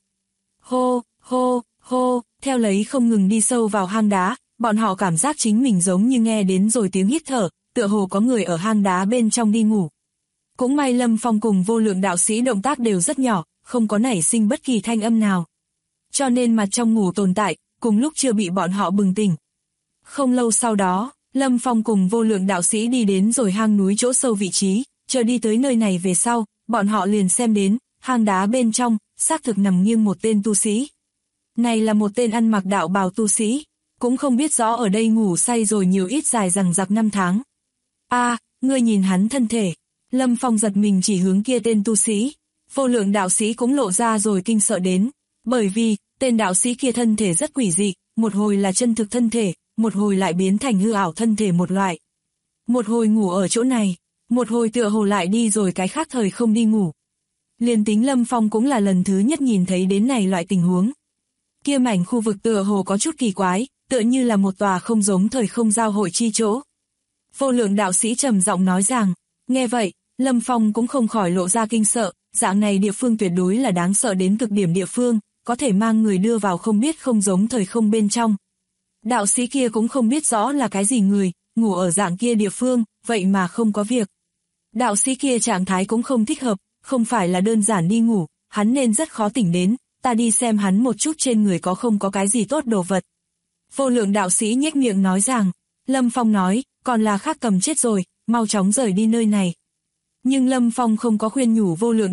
Hô, hô, hô, theo lấy không ngừng đi sâu vào hang đá, bọn họ cảm giác chính mình giống như nghe đến rồi tiếng hít thở, tựa hồ có người ở hang đá bên trong đi ngủ. Cũng may Lâm Phong cùng vô lượng đạo sĩ động tác đều rất nhỏ, không có nảy sinh bất kỳ thanh âm nào. Cho nên mặt trong ngủ tồn tại, cùng lúc chưa bị bọn họ bừng tỉnh. Không lâu sau đó, Lâm Phong cùng vô lượng đạo sĩ đi đến rồi hang núi chỗ sâu vị trí, chờ đi tới nơi này về sau, bọn họ liền xem đến, hang đá bên trong, xác thực nằm nghiêng một tên tu sĩ. Này là một tên ăn mặc đạo bào tu sĩ, cũng không biết rõ ở đây ngủ say rồi nhiều ít dài rằng giặc năm tháng. Ngươi nhìn hắn thân thể. Lâm Phong giật mình chỉ hướng kia tên tu sĩ. Vô lượng đạo sĩ cũng lộ ra rồi kinh sợ đến, bởi vì, tên đạo sĩ kia thân thể rất quỷ dị, một hồi là chân thực thân thể, một hồi lại biến thành hư ảo thân thể một loại. Một hồi ngủ ở chỗ này, một hồi tựa hồ lại đi rồi cái khác thời không đi ngủ. Liền tính Lâm Phong cũng là lần thứ nhất nhìn thấy đến này loại tình huống. Kia mảnh khu vực tựa hồ có chút kỳ quái, tựa như là một tòa không giống thời không giao hội chi chỗ. Vô lượng đạo sĩ trầm giọng nói rằng, nghe vậy, Lâm Phong cũng không khỏi lộ ra kinh sợ, dạng này địa phương tuyệt đối là đáng sợ đến cực điểm địa phương, có thể mang người đưa vào không biết không giống thời không bên trong. Đạo sĩ kia cũng không biết rõ là cái gì người, ngủ ở dạng kia địa phương, vậy mà không có việc. Đạo sĩ kia trạng thái cũng không thích hợp, không phải là đơn giản đi ngủ, hắn nên rất khó tỉnh đến, ta đi xem hắn một chút trên người có không có cái gì tốt đồ vật. Vô lượng đạo sĩ nhếch miệng nói rằng, Lâm Phong nói, còn là khác cầm chết rồi, mau chóng rời đi nơi này. Nhưng Lâm Phong không có khuyên nhủ vô lượng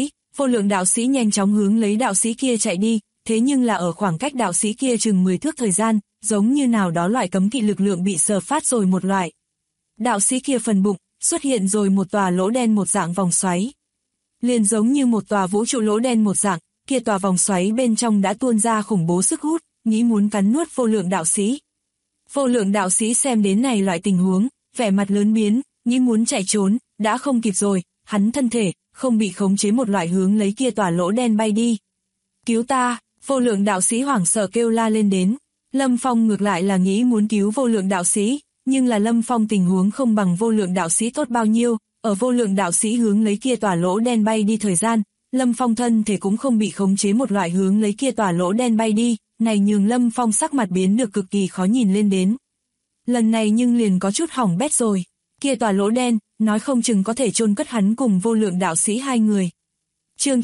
đạo sĩ nhanh chóng hướng lấy đạo sĩ kia chạy đi, thế nhưng là ở khoảng cách đạo sĩ kia chừng 10 thước thời gian, giống như nào đó loại cấm kỵ lực lượng bị sờ phát rồi một loại. Đạo sĩ kia phần bụng, xuất hiện rồi một tòa lỗ đen một dạng vòng xoáy. Liền giống như một tòa vũ trụ lỗ đen một dạng, kia tòa vòng xoáy bên trong đã tuôn ra khủng bố sức hút, nghĩ muốn cắn nuốt vô lượng đạo sĩ. Vô lượng đạo sĩ xem đến này loại tình huống, vẻ mặt lớn biến, nghĩ muốn chạy trốn, đã không kịp rồi, hắn thân thể, không bị khống chế một loại hướng lấy kia tòa lỗ đen bay đi. Cứu ta, vô lượng đạo sĩ hoảng sợ kêu la lên đến. Lâm Phong ngược lại là nghĩ muốn cứu vô lượng đạo sĩ, nhưng là Lâm Phong tình huống không bằng vô lượng đạo sĩ tốt bao nhiêu, ở vô lượng đạo sĩ hướng lấy kia tòa lỗ đen bay đi thời gian, Lâm Phong thân thể cũng không bị khống chế một loại hướng lấy kia tòa lỗ đen bay đi, này nhường Lâm Phong sắc mặt biến được cực kỳ khó nhìn lên đến. Lần này nhưng liền có chút hỏng bét rồi, kia tòa lỗ đen, nói không chừng có thể chôn cất hắn cùng vô lượng đạo sĩ hai người. Chương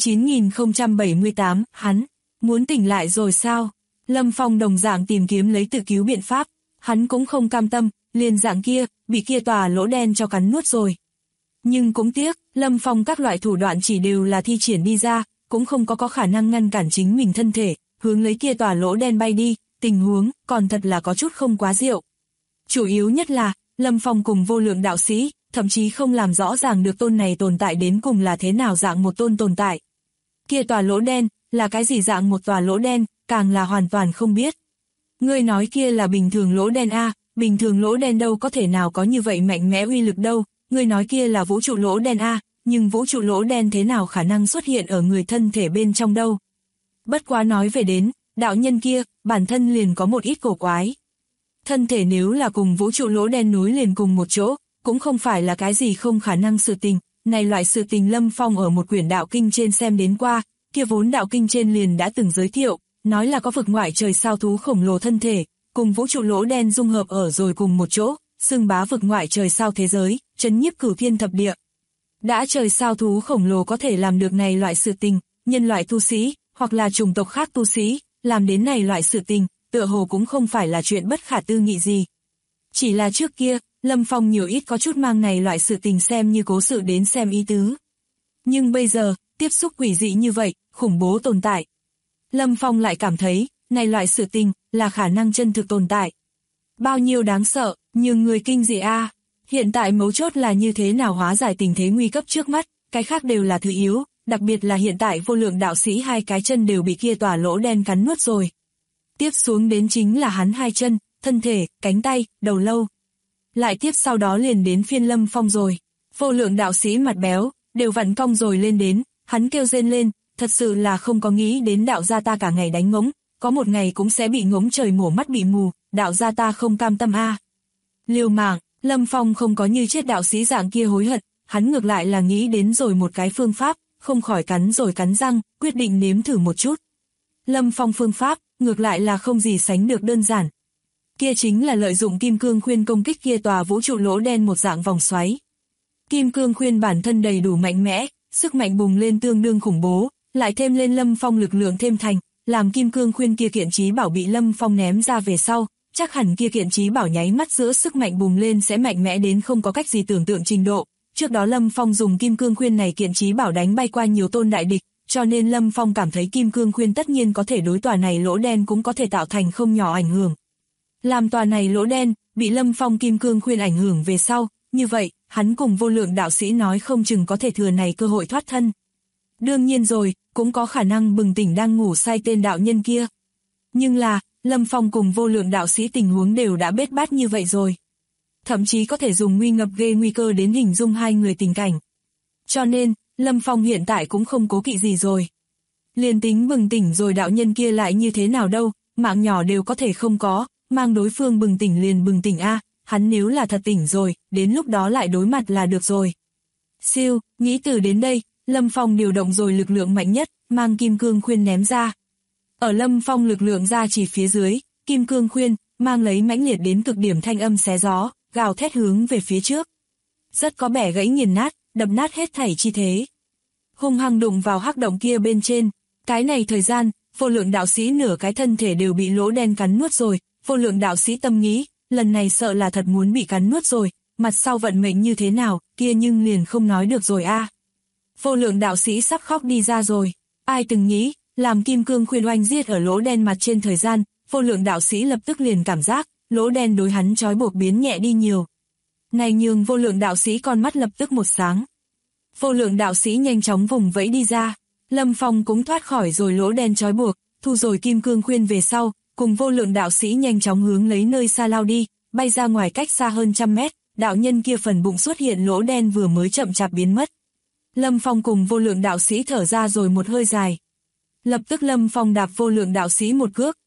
9078, hắn muốn tỉnh lại rồi sao? Lâm Phong đồng dạng tìm kiếm lấy tự cứu biện pháp, hắn cũng không cam tâm, liền dạng kia, bị kia tòa lỗ đen cho cắn nuốt rồi. Nhưng cũng tiếc, Lâm Phong các loại thủ đoạn chỉ đều là thi triển đi ra, cũng không có khả năng ngăn cản chính mình thân thể, hướng lấy kia tòa lỗ đen bay đi, tình huống còn thật là có chút không quá diệu. Chủ yếu nhất là, Lâm Phong cùng vô lượng đạo sĩ, thậm chí không làm rõ ràng được tôn này tồn tại đến cùng là thế nào dạng một tôn tồn tại. Kia tòa lỗ đen, là cái gì dạng một tòa lỗ đen, càng là hoàn toàn không biết. Ngươi nói kia là bình thường lỗ đen a, bình thường lỗ đen đâu có thể nào có như vậy mạnh mẽ uy lực đâu, ngươi nói kia là vũ trụ lỗ đen a, nhưng vũ trụ lỗ đen thế nào khả năng xuất hiện ở người thân thể bên trong đâu. Bất quá nói về đến, đạo nhân kia, bản thân liền có một ít cổ quái. Thân thể nếu là cùng vũ trụ lỗ đen nối liền cùng một chỗ, cũng không phải là cái gì không khả năng sự tình, này loại sự tình Lâm Phong ở một quyển đạo kinh trên xem đến qua, kia vốn đạo kinh trên liền đã từng giới thiệu, nói là có vực ngoại trời sao thú khổng lồ thân thể, cùng vũ trụ lỗ đen dung hợp ở rồi cùng một chỗ, xưng bá vực ngoại trời sao thế giới, trấn nhiếp cửu thiên thập địa. Đã trời sao thú khổng lồ có thể làm được này loại sự tình, nhân loại tu sĩ, hoặc là chủng tộc khác tu sĩ, làm đến này loại sự tình, tựa hồ cũng không phải là chuyện bất khả tư nghị gì. Chỉ là trước kia, Lâm Phong nhiều ít có chút mang này loại sự tình xem như cố sự đến xem ý tứ. Nhưng bây giờ, tiếp xúc quỷ dị như vậy, khủng bố tồn tại. Lâm Phong lại cảm thấy, này loại sự tình, là khả năng chân thực tồn tại. Bao nhiêu đáng sợ, nhưng người kinh dị a. Hiện tại mấu chốt là như thế nào hóa giải tình thế nguy cấp trước mắt, cái khác đều là thứ yếu, đặc biệt là hiện tại vô lượng đạo sĩ hai cái chân đều bị kia tòa lỗ đen cắn nuốt rồi. Tiếp xuống đến chính là hắn hai chân, thân thể, cánh tay, đầu lâu. Lại tiếp sau đó liền đến phiên Lâm Phong rồi. Vô lượng đạo sĩ mặt béo, đều vặn cong rồi lên đến, hắn kêu rên lên, thật sự là không có nghĩ đến đạo gia ta cả ngày đánh ngỗng, có một ngày cũng sẽ bị ngỗng trời mổ mắt bị mù, đạo gia ta không cam tâm a. Liều mạng, Lâm Phong không có như chết đạo sĩ dạng kia hối hận, hắn ngược lại là nghĩ đến rồi một cái phương pháp, không khỏi cắn rồi cắn răng, quyết định nếm thử một chút. Lâm Phong phương pháp, ngược lại là không gì sánh được đơn giản. Kia chính là lợi dụng kim cương khuyên công kích kia tòa vũ trụ lỗ đen một dạng vòng xoáy. Kim cương khuyên bản thân đầy đủ mạnh mẽ, sức mạnh bùng lên tương đương khủng bố, lại thêm lên Lâm Phong lực lượng thêm thành, làm kim cương khuyên kia kiện chí bảo bị Lâm Phong ném ra về sau, chắc hẳn kia kiện chí bảo nháy mắt giữa sức mạnh bùng lên sẽ mạnh mẽ đến không có cách gì tưởng tượng trình độ. Trước đó Lâm Phong dùng kim cương khuyên này kiện chí bảo đánh bay qua nhiều tôn đại địch, cho nên Lâm Phong cảm thấy kim cương khuyên tất nhiên có thể đối tòa này lỗ đen cũng có thể tạo thành không nhỏ ảnh hưởng. Làm tòa này lỗ đen, bị Lâm Phong kim cương khuyên ảnh hưởng về sau, như vậy, hắn cùng vô lượng đạo sĩ nói không chừng có thể thừa này cơ hội thoát thân. Đương nhiên rồi, cũng có khả năng bừng tỉnh đang ngủ say tên đạo nhân kia. Nhưng là, Lâm Phong cùng vô lượng đạo sĩ tình huống đều đã bết bát như vậy rồi. Thậm chí có thể dùng nguy ngập ghê nguy cơ đến hình dung hai người tình cảnh. Cho nên, Lâm Phong hiện tại cũng không cố kỵ gì rồi. Liền tính bừng tỉnh rồi đạo nhân kia lại như thế nào đâu, mạng nhỏ đều có thể không có, mang đối phương bừng tỉnh liền bừng tỉnh a, hắn nếu là thật tỉnh rồi, đến lúc đó lại đối mặt là được rồi. Siêu, nghĩ từ đến đây, Lâm Phong điều động rồi lực lượng mạnh nhất, mang kim cương khuyên ném ra. Ở Lâm Phong lực lượng ra chỉ phía dưới, kim cương khuyên, mang lấy mãnh liệt đến cực điểm thanh âm xé gió, gào thét hướng về phía trước. Rất có bẻ gãy nghiền nát, đập nát hết thảy chi thế. Hung hăng đụng vào hắc động kia bên trên. Cái này thời gian, vô lượng đạo sĩ nửa cái thân thể đều bị lỗ đen cắn nuốt rồi. Vô lượng đạo sĩ tâm nghĩ, lần này sợ là thật muốn bị cắn nuốt rồi, mặt sau vận mệnh như thế nào, kia nhưng liền không nói được rồi a. Vô lượng đạo sĩ sắp khóc đi ra rồi. Ai từng nghĩ, làm kim cương khuyên oanh giết ở lỗ đen mặt trên thời gian, vô lượng đạo sĩ lập tức liền cảm giác, lỗ đen đối hắn trói buộc biến nhẹ đi nhiều. Này nhường vô lượng đạo sĩ con mắt lập tức một sáng. Vô lượng đạo sĩ nhanh chóng vùng vẫy đi ra, Lâm Phong cũng thoát khỏi rồi lỗ đen trói buộc, thu rồi kim cương khuyên về sau, cùng vô lượng đạo sĩ nhanh chóng hướng lấy nơi xa lao đi, bay ra ngoài cách xa hơn 100 mét, đạo nhân kia phần bụng xuất hiện lỗ đen vừa mới chậm chạp biến mất. Lâm Phong cùng vô lượng đạo sĩ thở ra rồi một hơi dài. Lập tức Lâm Phong đạp vô lượng đạo sĩ một cước,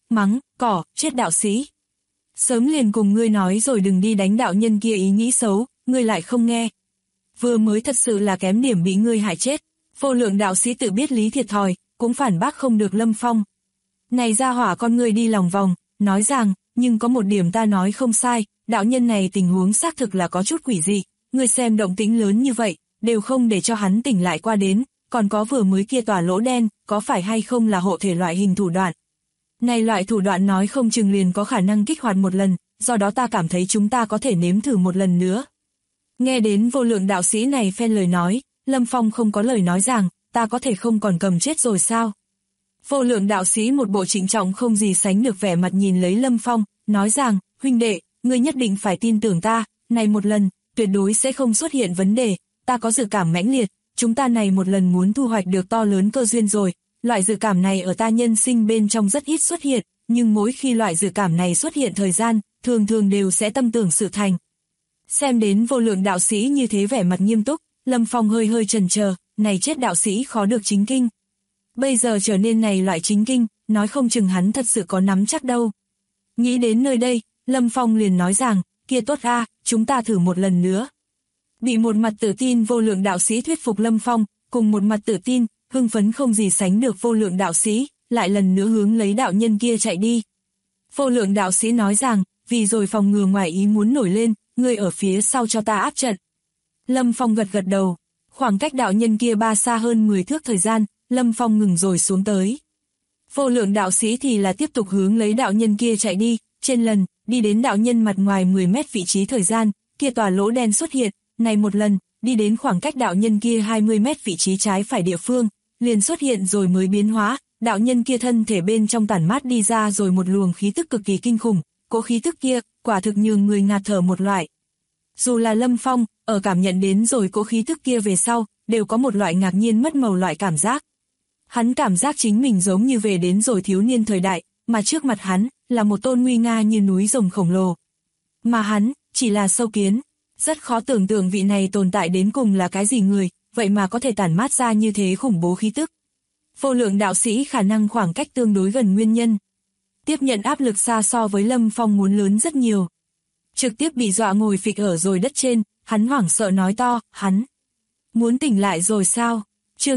mắng, cỏ, chết đạo sĩ. Sớm liền cùng ngươi nói rồi đừng đi đánh đạo nhân kia ý nghĩ xấu, ngươi lại không nghe. Vừa mới thật sự là kém điểm bị ngươi hại chết. Vô lượng đạo sĩ tự biết lý thiệt thòi, cũng phản bác không được Lâm Phong. Này ra hỏa con ngươi đi lòng vòng, nói rằng, nhưng có một điểm ta nói không sai, đạo nhân này tình huống xác thực là có chút quỷ dị, ngươi xem động tĩnh lớn như vậy, đều không để cho hắn tỉnh lại qua đến, còn có vừa mới kia tòa lỗ đen, có phải hay không là hộ thể loại hình thủ đoạn. Này loại thủ đoạn nói không chừng liền có khả năng kích hoạt một lần, do đó ta cảm thấy chúng ta có thể nếm thử một lần nữa. Nghe đến vô lượng đạo sĩ này phen lời nói, Lâm Phong không có lời nói rằng, ta có thể không còn cầm chết rồi sao? Vô lượng đạo sĩ một bộ trịnh trọng không gì sánh được vẻ mặt nhìn lấy Lâm Phong, nói rằng, huynh đệ, ngươi nhất định phải tin tưởng ta, này một lần, tuyệt đối sẽ không xuất hiện vấn đề, ta có dự cảm mãnh liệt, chúng ta này một lần muốn thu hoạch được to lớn cơ duyên rồi, loại dự cảm này ở ta nhân sinh bên trong rất ít xuất hiện, nhưng mỗi khi loại dự cảm này xuất hiện thời gian, thường thường đều sẽ tâm tưởng sự thành. Xem đến vô lượng đạo sĩ như thế vẻ mặt nghiêm túc, Lâm Phong hơi hơi chần chờ, này chết đạo sĩ khó được chính kinh. Bây giờ trở nên này loại chính kinh, nói không chừng hắn thật sự có nắm chắc đâu. Nghĩ đến nơi đây, Lâm Phong liền nói rằng, kia tốt a, chúng ta thử một lần nữa. Bị một mặt tự tin vô lượng đạo sĩ thuyết phục Lâm Phong, cùng một mặt tự tin, hưng phấn không gì sánh được vô lượng đạo sĩ, lại lần nữa hướng lấy đạo nhân kia chạy đi. Vô lượng đạo sĩ nói rằng, vì rồi phòng ngừa ngoài ý muốn nổi lên, ngươi ở phía sau cho ta áp trận. Lâm Phong gật gật đầu, khoảng cách đạo nhân kia ba xa hơn 10 thước thời gian, Lâm Phong ngừng rồi xuống tới. Vô lượng đạo sĩ thì là tiếp tục hướng lấy đạo nhân kia chạy đi, trên lần, đi đến đạo nhân mặt ngoài 10 mét vị trí thời gian, kia tòa lỗ đen xuất hiện, này một lần, đi đến khoảng cách đạo nhân kia 20 mét vị trí trái phải địa phương, liền xuất hiện rồi mới biến hóa, đạo nhân kia thân thể bên trong tản mát đi ra rồi một luồng khí tức cực kỳ kinh khủng, cỗ khí tức kia, quả thực nhường người ngạt thở một loại. Dù là Lâm Phong, ở cảm nhận đến rồi cỗ khí tức kia về sau, đều có một loại ngạc nhiên mất màu loại cảm giác. Hắn cảm giác chính mình giống như về đến rồi thiếu niên thời đại, mà trước mặt hắn, là một tôn nguy nga như núi rồng khổng lồ. Mà hắn, chỉ là sâu kiến. Rất khó tưởng tượng vị này tồn tại đến cùng là cái gì người, vậy mà có thể tản mát ra như thế khủng bố khí tức. Vô lượng đạo sĩ khả năng khoảng cách tương đối gần nguyên nhân. Tiếp nhận áp lực xa so với Lâm Phong muốn lớn rất nhiều. Trực tiếp bị dọa ngồi phịch ở rồi đất trên, hắn hoảng sợ nói to, hắn muốn tỉnh lại rồi sao? Chương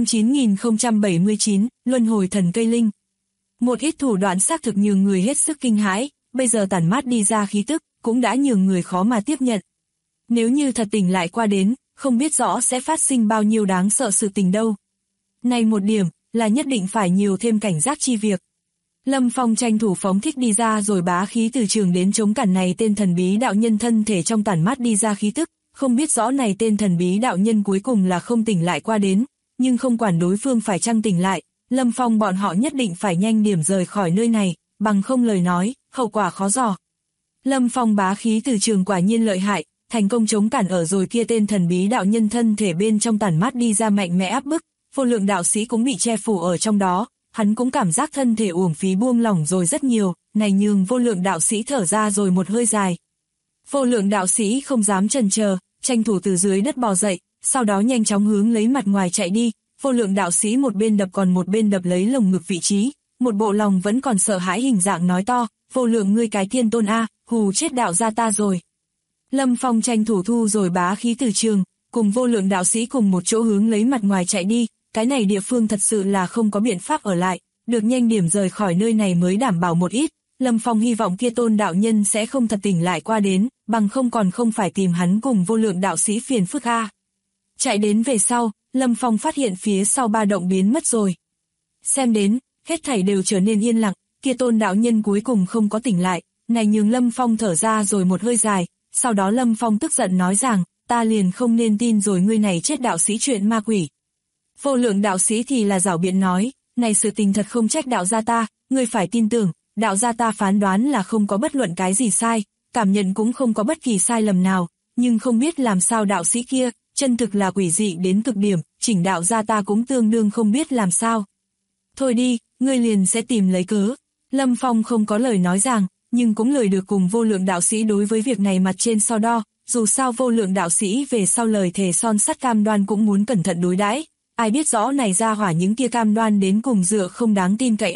9079, Luân hồi thần cây linh. Một ít thủ đoạn xác thực nhường người hết sức kinh hãi, bây giờ tản mát đi ra khí tức, cũng đã nhường người khó mà tiếp nhận. Nếu như thật tỉnh lại qua đến, không biết rõ sẽ phát sinh bao nhiêu đáng sợ sự tình đâu. Này một điểm, là nhất định phải nhiều thêm cảnh giác chi việc. Lâm Phong tranh thủ phóng thích đi ra rồi bá khí từ trường đến chống cản này tên thần bí đạo nhân thân thể trong tản mát đi ra khí tức, không biết rõ này tên thần bí đạo nhân cuối cùng là không tỉnh lại qua đến, nhưng không quản đối phương phải chăng tỉnh lại, Lâm Phong bọn họ nhất định phải nhanh điểm rời khỏi nơi này, bằng không lời nói, hậu quả khó dò. Lâm Phong bá khí từ trường quả nhiên lợi hại, thành công chống cản ở rồi kia tên thần bí đạo nhân thân thể bên trong tản mát đi ra mạnh mẽ áp bức, vô lượng đạo sĩ cũng bị che phủ ở trong đó, hắn cũng cảm giác thân thể uổng phí buông lỏng rồi rất nhiều, này nhường vô lượng đạo sĩ thở ra rồi một hơi dài. Vô lượng đạo sĩ không dám chần chờ, tranh thủ từ dưới đất bò dậy, sau đó nhanh chóng hướng lấy mặt ngoài chạy đi, vô lượng đạo sĩ một bên đập còn một bên đập lấy lồng ngực vị trí, một bộ lòng vẫn còn sợ hãi hình dạng nói to, vô lượng ngươi cái thiên tôn a, hù chết đạo gia ta rồi. Lâm Phong tranh thủ thu rồi bá khí từ trường, cùng vô lượng đạo sĩ cùng một chỗ hướng lấy mặt ngoài chạy đi, cái này địa phương thật sự là không có biện pháp ở lại, được nhanh điểm rời khỏi nơi này mới đảm bảo một ít. Lâm Phong hy vọng kia tôn đạo nhân sẽ không thật tỉnh lại qua đến, bằng không còn không phải tìm hắn cùng vô lượng đạo sĩ phiền phức a. Chạy đến về sau, Lâm Phong phát hiện phía sau ba động biến mất rồi. Xem đến, hết thảy đều trở nên yên lặng, kia tôn đạo nhân cuối cùng không có tỉnh lại, này nhường Lâm Phong thở ra rồi một hơi dài, sau đó Lâm Phong tức giận nói rằng, ta liền không nên tin rồi ngươi này chết đạo sĩ chuyện ma quỷ. Vô lượng đạo sĩ thì là giảo biện nói, này sự tình thật không trách đạo gia ta, ngươi phải tin tưởng, đạo gia ta phán đoán là không có bất luận cái gì sai, cảm nhận cũng không có bất kỳ sai lầm nào, nhưng không biết làm sao đạo sĩ kia, chân thực là quỷ dị đến cực điểm, chỉnh đạo gia ta cũng tương đương không biết làm sao. Thôi đi, ngươi liền sẽ tìm lấy cớ. Lâm Phong không có lời nói rằng, nhưng cũng lời được cùng vô lượng đạo sĩ đối với việc này mặt trên so đo, dù sao vô lượng đạo sĩ về sau lời thề son sắt cam đoan cũng muốn cẩn thận đối đãi. Ai biết rõ này ra hỏa những kia cam đoan đến cùng dựa không đáng tin cậy a.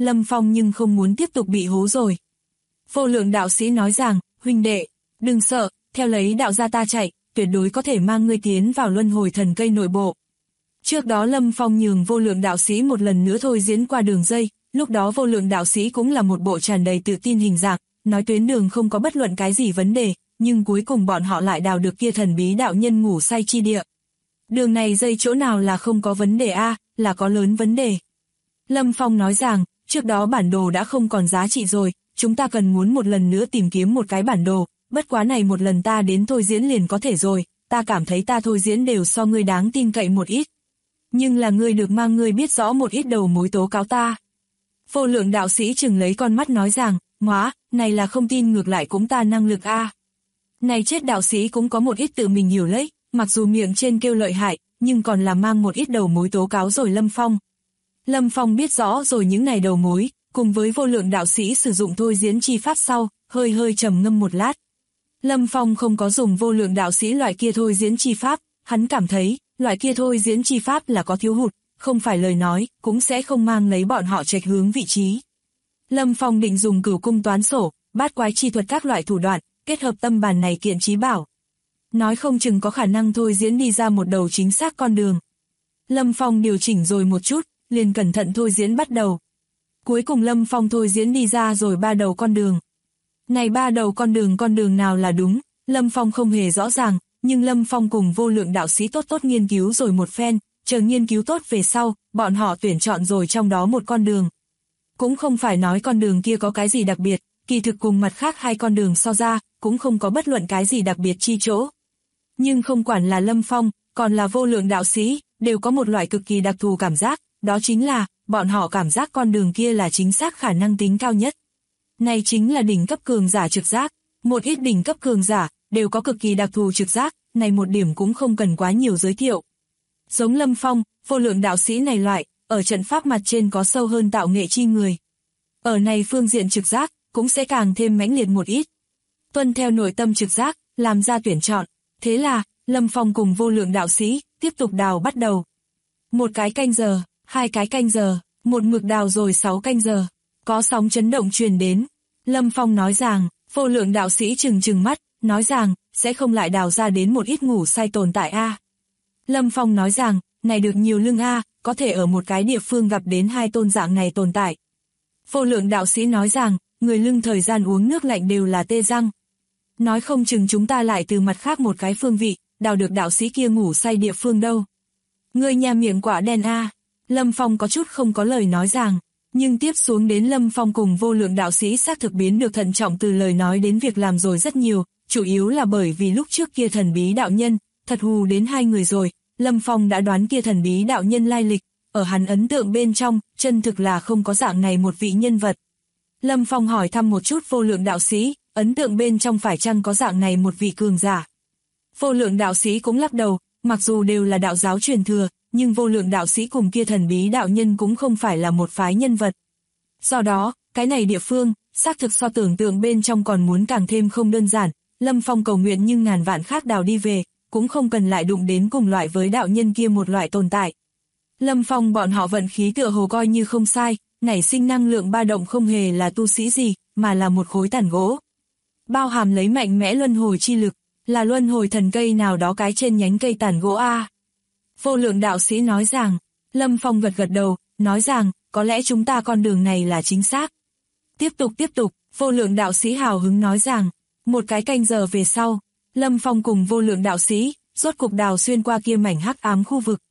Lâm Phong nhưng không muốn tiếp tục bị hố rồi. Vô lượng đạo sĩ nói rằng, huynh đệ, đừng sợ, theo lấy đạo gia ta chạy, tuyệt đối có thể mang ngươi tiến vào luân hồi thần cây nội bộ. Trước đó Lâm Phong nhường vô lượng đạo sĩ một lần nữa thôi diễn qua đường dây, lúc đó vô lượng đạo sĩ cũng là một bộ tràn đầy tự tin hình dạng, nói tuyến đường không có bất luận cái gì vấn đề, nhưng cuối cùng bọn họ lại đào được kia thần bí đạo nhân ngủ say chi địa. Đường này dây chỗ nào là không có vấn đề a, là có lớn vấn đề. Lâm Phong nói rằng, trước đó bản đồ đã không còn giá trị rồi, chúng ta cần muốn một lần nữa tìm kiếm một cái bản đồ, bất quá này một lần ta đến thôi diễn liền có thể rồi, ta cảm thấy ta thôi diễn đều so ngươi đáng tin cậy một ít. Nhưng là ngươi được mang ngươi biết rõ một ít đầu mối tố cáo ta. Vô lượng đạo sĩ chừng lấy con mắt nói rằng, ngóa, này là không tin ngược lại cũng ta năng lực a. Này chết đạo sĩ cũng có một ít tự mình hiểu lấy, mặc dù miệng trên kêu lợi hại, nhưng còn là mang một ít đầu mối tố cáo rồi Lâm Phong. Lâm Phong biết rõ rồi những này đầu mối, cùng với vô lượng đạo sĩ sử dụng thôi diễn chi pháp sau, hơi trầm ngâm một lát. Lâm Phong không có dùng vô lượng đạo sĩ loại kia thôi diễn chi pháp, hắn cảm thấy, loại kia thôi diễn chi pháp là có thiếu hụt, không phải lời nói, cũng sẽ không mang lấy bọn họ trạch hướng vị trí. Lâm Phong định dùng cửu cung toán sổ, bát quái chi thuật các loại thủ đoạn, kết hợp tâm bàn này kiện trí bảo. Nói không chừng có khả năng thôi diễn đi ra một đầu chính xác con đường. Lâm Phong điều chỉnh rồi một chút, liền cẩn thận thôi diễn bắt đầu. Cuối cùng Lâm Phong thôi diễn đi ra rồi 3 đầu con đường. Này 3 đầu con đường nào là đúng, Lâm Phong không hề rõ ràng, nhưng Lâm Phong cùng vô lượng đạo sĩ tốt nghiên cứu rồi một phen, chờ nghiên cứu tốt về sau, bọn họ tuyển chọn rồi trong đó một con đường. Cũng không phải nói con đường kia có cái gì đặc biệt, kỳ thực cùng mặt khác 2 con đường so ra, cũng không có bất luận cái gì đặc biệt chi chỗ. Nhưng không quản là Lâm Phong, còn là vô lượng đạo sĩ, đều có một loại cực kỳ đặc thù cảm giác, đó chính là, bọn họ cảm giác con đường kia là chính xác khả năng tính cao nhất. Này chính là đỉnh cấp cường giả trực giác, một ít đỉnh cấp cường giả, đều có cực kỳ đặc thù trực giác, này một điểm cũng không cần quá nhiều giới thiệu. Giống Lâm Phong, vô lượng đạo sĩ này loại, ở trận pháp mặt trên có sâu hơn tạo nghệ chi người. Ở này phương diện trực giác, cũng sẽ càng thêm mãnh liệt một ít. Tuân theo nội tâm trực giác, làm ra tuyển chọn. Thế là, Lâm Phong cùng vô lượng đạo sĩ, tiếp tục đào bắt đầu. 1 cái canh giờ, 2 cái canh giờ, một mực đào rồi 6 canh giờ. Có sóng chấn động truyền đến. Lâm Phong nói rằng, vô lượng đạo sĩ trừng mắt, nói rằng, sẽ không lại đào ra đến một ít ngủ say tồn tại a. Lâm Phong nói rằng, này được nhiều lưng a, có thể ở một cái địa phương gặp đến 2 tôn dạng này tồn tại. Vô lượng đạo sĩ nói rằng, người lưng thời gian uống nước lạnh đều là tê răng. Nói không chừng chúng ta lại từ mặt khác một cái phương vị, đào được đạo sĩ kia ngủ say địa phương đâu. Người nhà miệng quả đen a. Lâm Phong có chút không có lời nói rằng, nhưng tiếp xuống đến Lâm Phong cùng vô lượng đạo sĩ xác thực biến được thận trọng từ lời nói đến việc làm rồi rất nhiều, chủ yếu là bởi vì lúc trước kia thần bí đạo nhân, thật hù đến 2 người rồi, Lâm Phong đã đoán kia thần bí đạo nhân lai lịch, ở hắn ấn tượng bên trong, chân thực là không có dạng này một vị nhân vật. Lâm Phong hỏi thăm một chút vô lượng đạo sĩ, ấn tượng bên trong phải chăng có dạng này một vị cường giả. Vô lượng đạo sĩ cũng lắc đầu, mặc dù đều là đạo giáo truyền thừa, nhưng vô lượng đạo sĩ cùng kia thần bí đạo nhân cũng không phải là một phái nhân vật. Do đó, cái này địa phương, xác thực so tưởng tượng bên trong còn muốn càng thêm không đơn giản, Lâm Phong cầu nguyện nhưng ngàn vạn khác đào đi về, cũng không cần lại đụng đến cùng loại với đạo nhân kia một loại tồn tại. Lâm Phong bọn họ vận khí tựa hồ coi như không sai, nảy sinh năng lượng ba động không hề là tu sĩ gì, mà là một khối tàn gỗ. Bao hàm lấy mạnh mẽ luân hồi chi lực, là luân hồi thần cây nào đó cái trên nhánh cây tàn gỗ a. Vô lượng đạo sĩ nói rằng, Lâm Phong gật đầu, nói rằng, có lẽ chúng ta con đường này là chính xác. Tiếp tục, vô lượng đạo sĩ hào hứng nói rằng, 1 cái canh giờ về sau, Lâm Phong cùng vô lượng đạo sĩ, rốt cục đào xuyên qua kia mảnh hắc ám khu vực.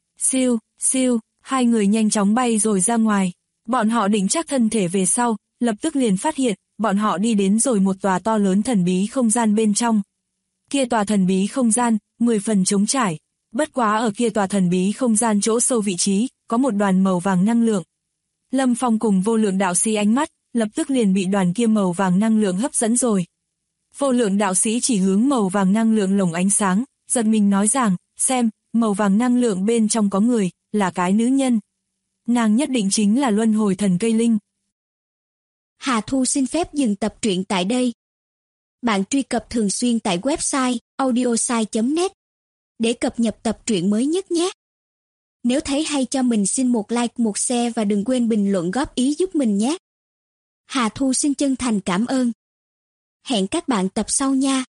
Siêu, 2 người nhanh chóng bay rồi ra ngoài, bọn họ định chắc thân thể về sau, lập tức liền phát hiện, bọn họ đi đến rồi một tòa to lớn thần bí không gian bên trong. Kia tòa thần bí không gian, 10 phần trống trải, bất quá ở kia tòa thần bí không gian chỗ sâu vị trí, có một đoàn màu vàng năng lượng. Lâm Phong cùng vô lượng đạo sĩ ánh mắt, lập tức liền bị đoàn kia màu vàng năng lượng hấp dẫn rồi. Vô lượng đạo sĩ chỉ hướng màu vàng năng lượng lồng ánh sáng, giật mình nói rằng, xem, màu vàng năng lượng bên trong có người, là cái nữ nhân. Nàng nhất định chính là luân hồi thần cây linh. Hà Thu xin phép dừng tập truyện tại đây. Bạn truy cập thường xuyên tại website audiosai.net để cập nhật tập truyện mới nhất nhé. Nếu thấy hay cho mình xin một like, một share và đừng quên bình luận góp ý giúp mình nhé. Hà Thu xin chân thành cảm ơn. Hẹn các bạn tập sau nha.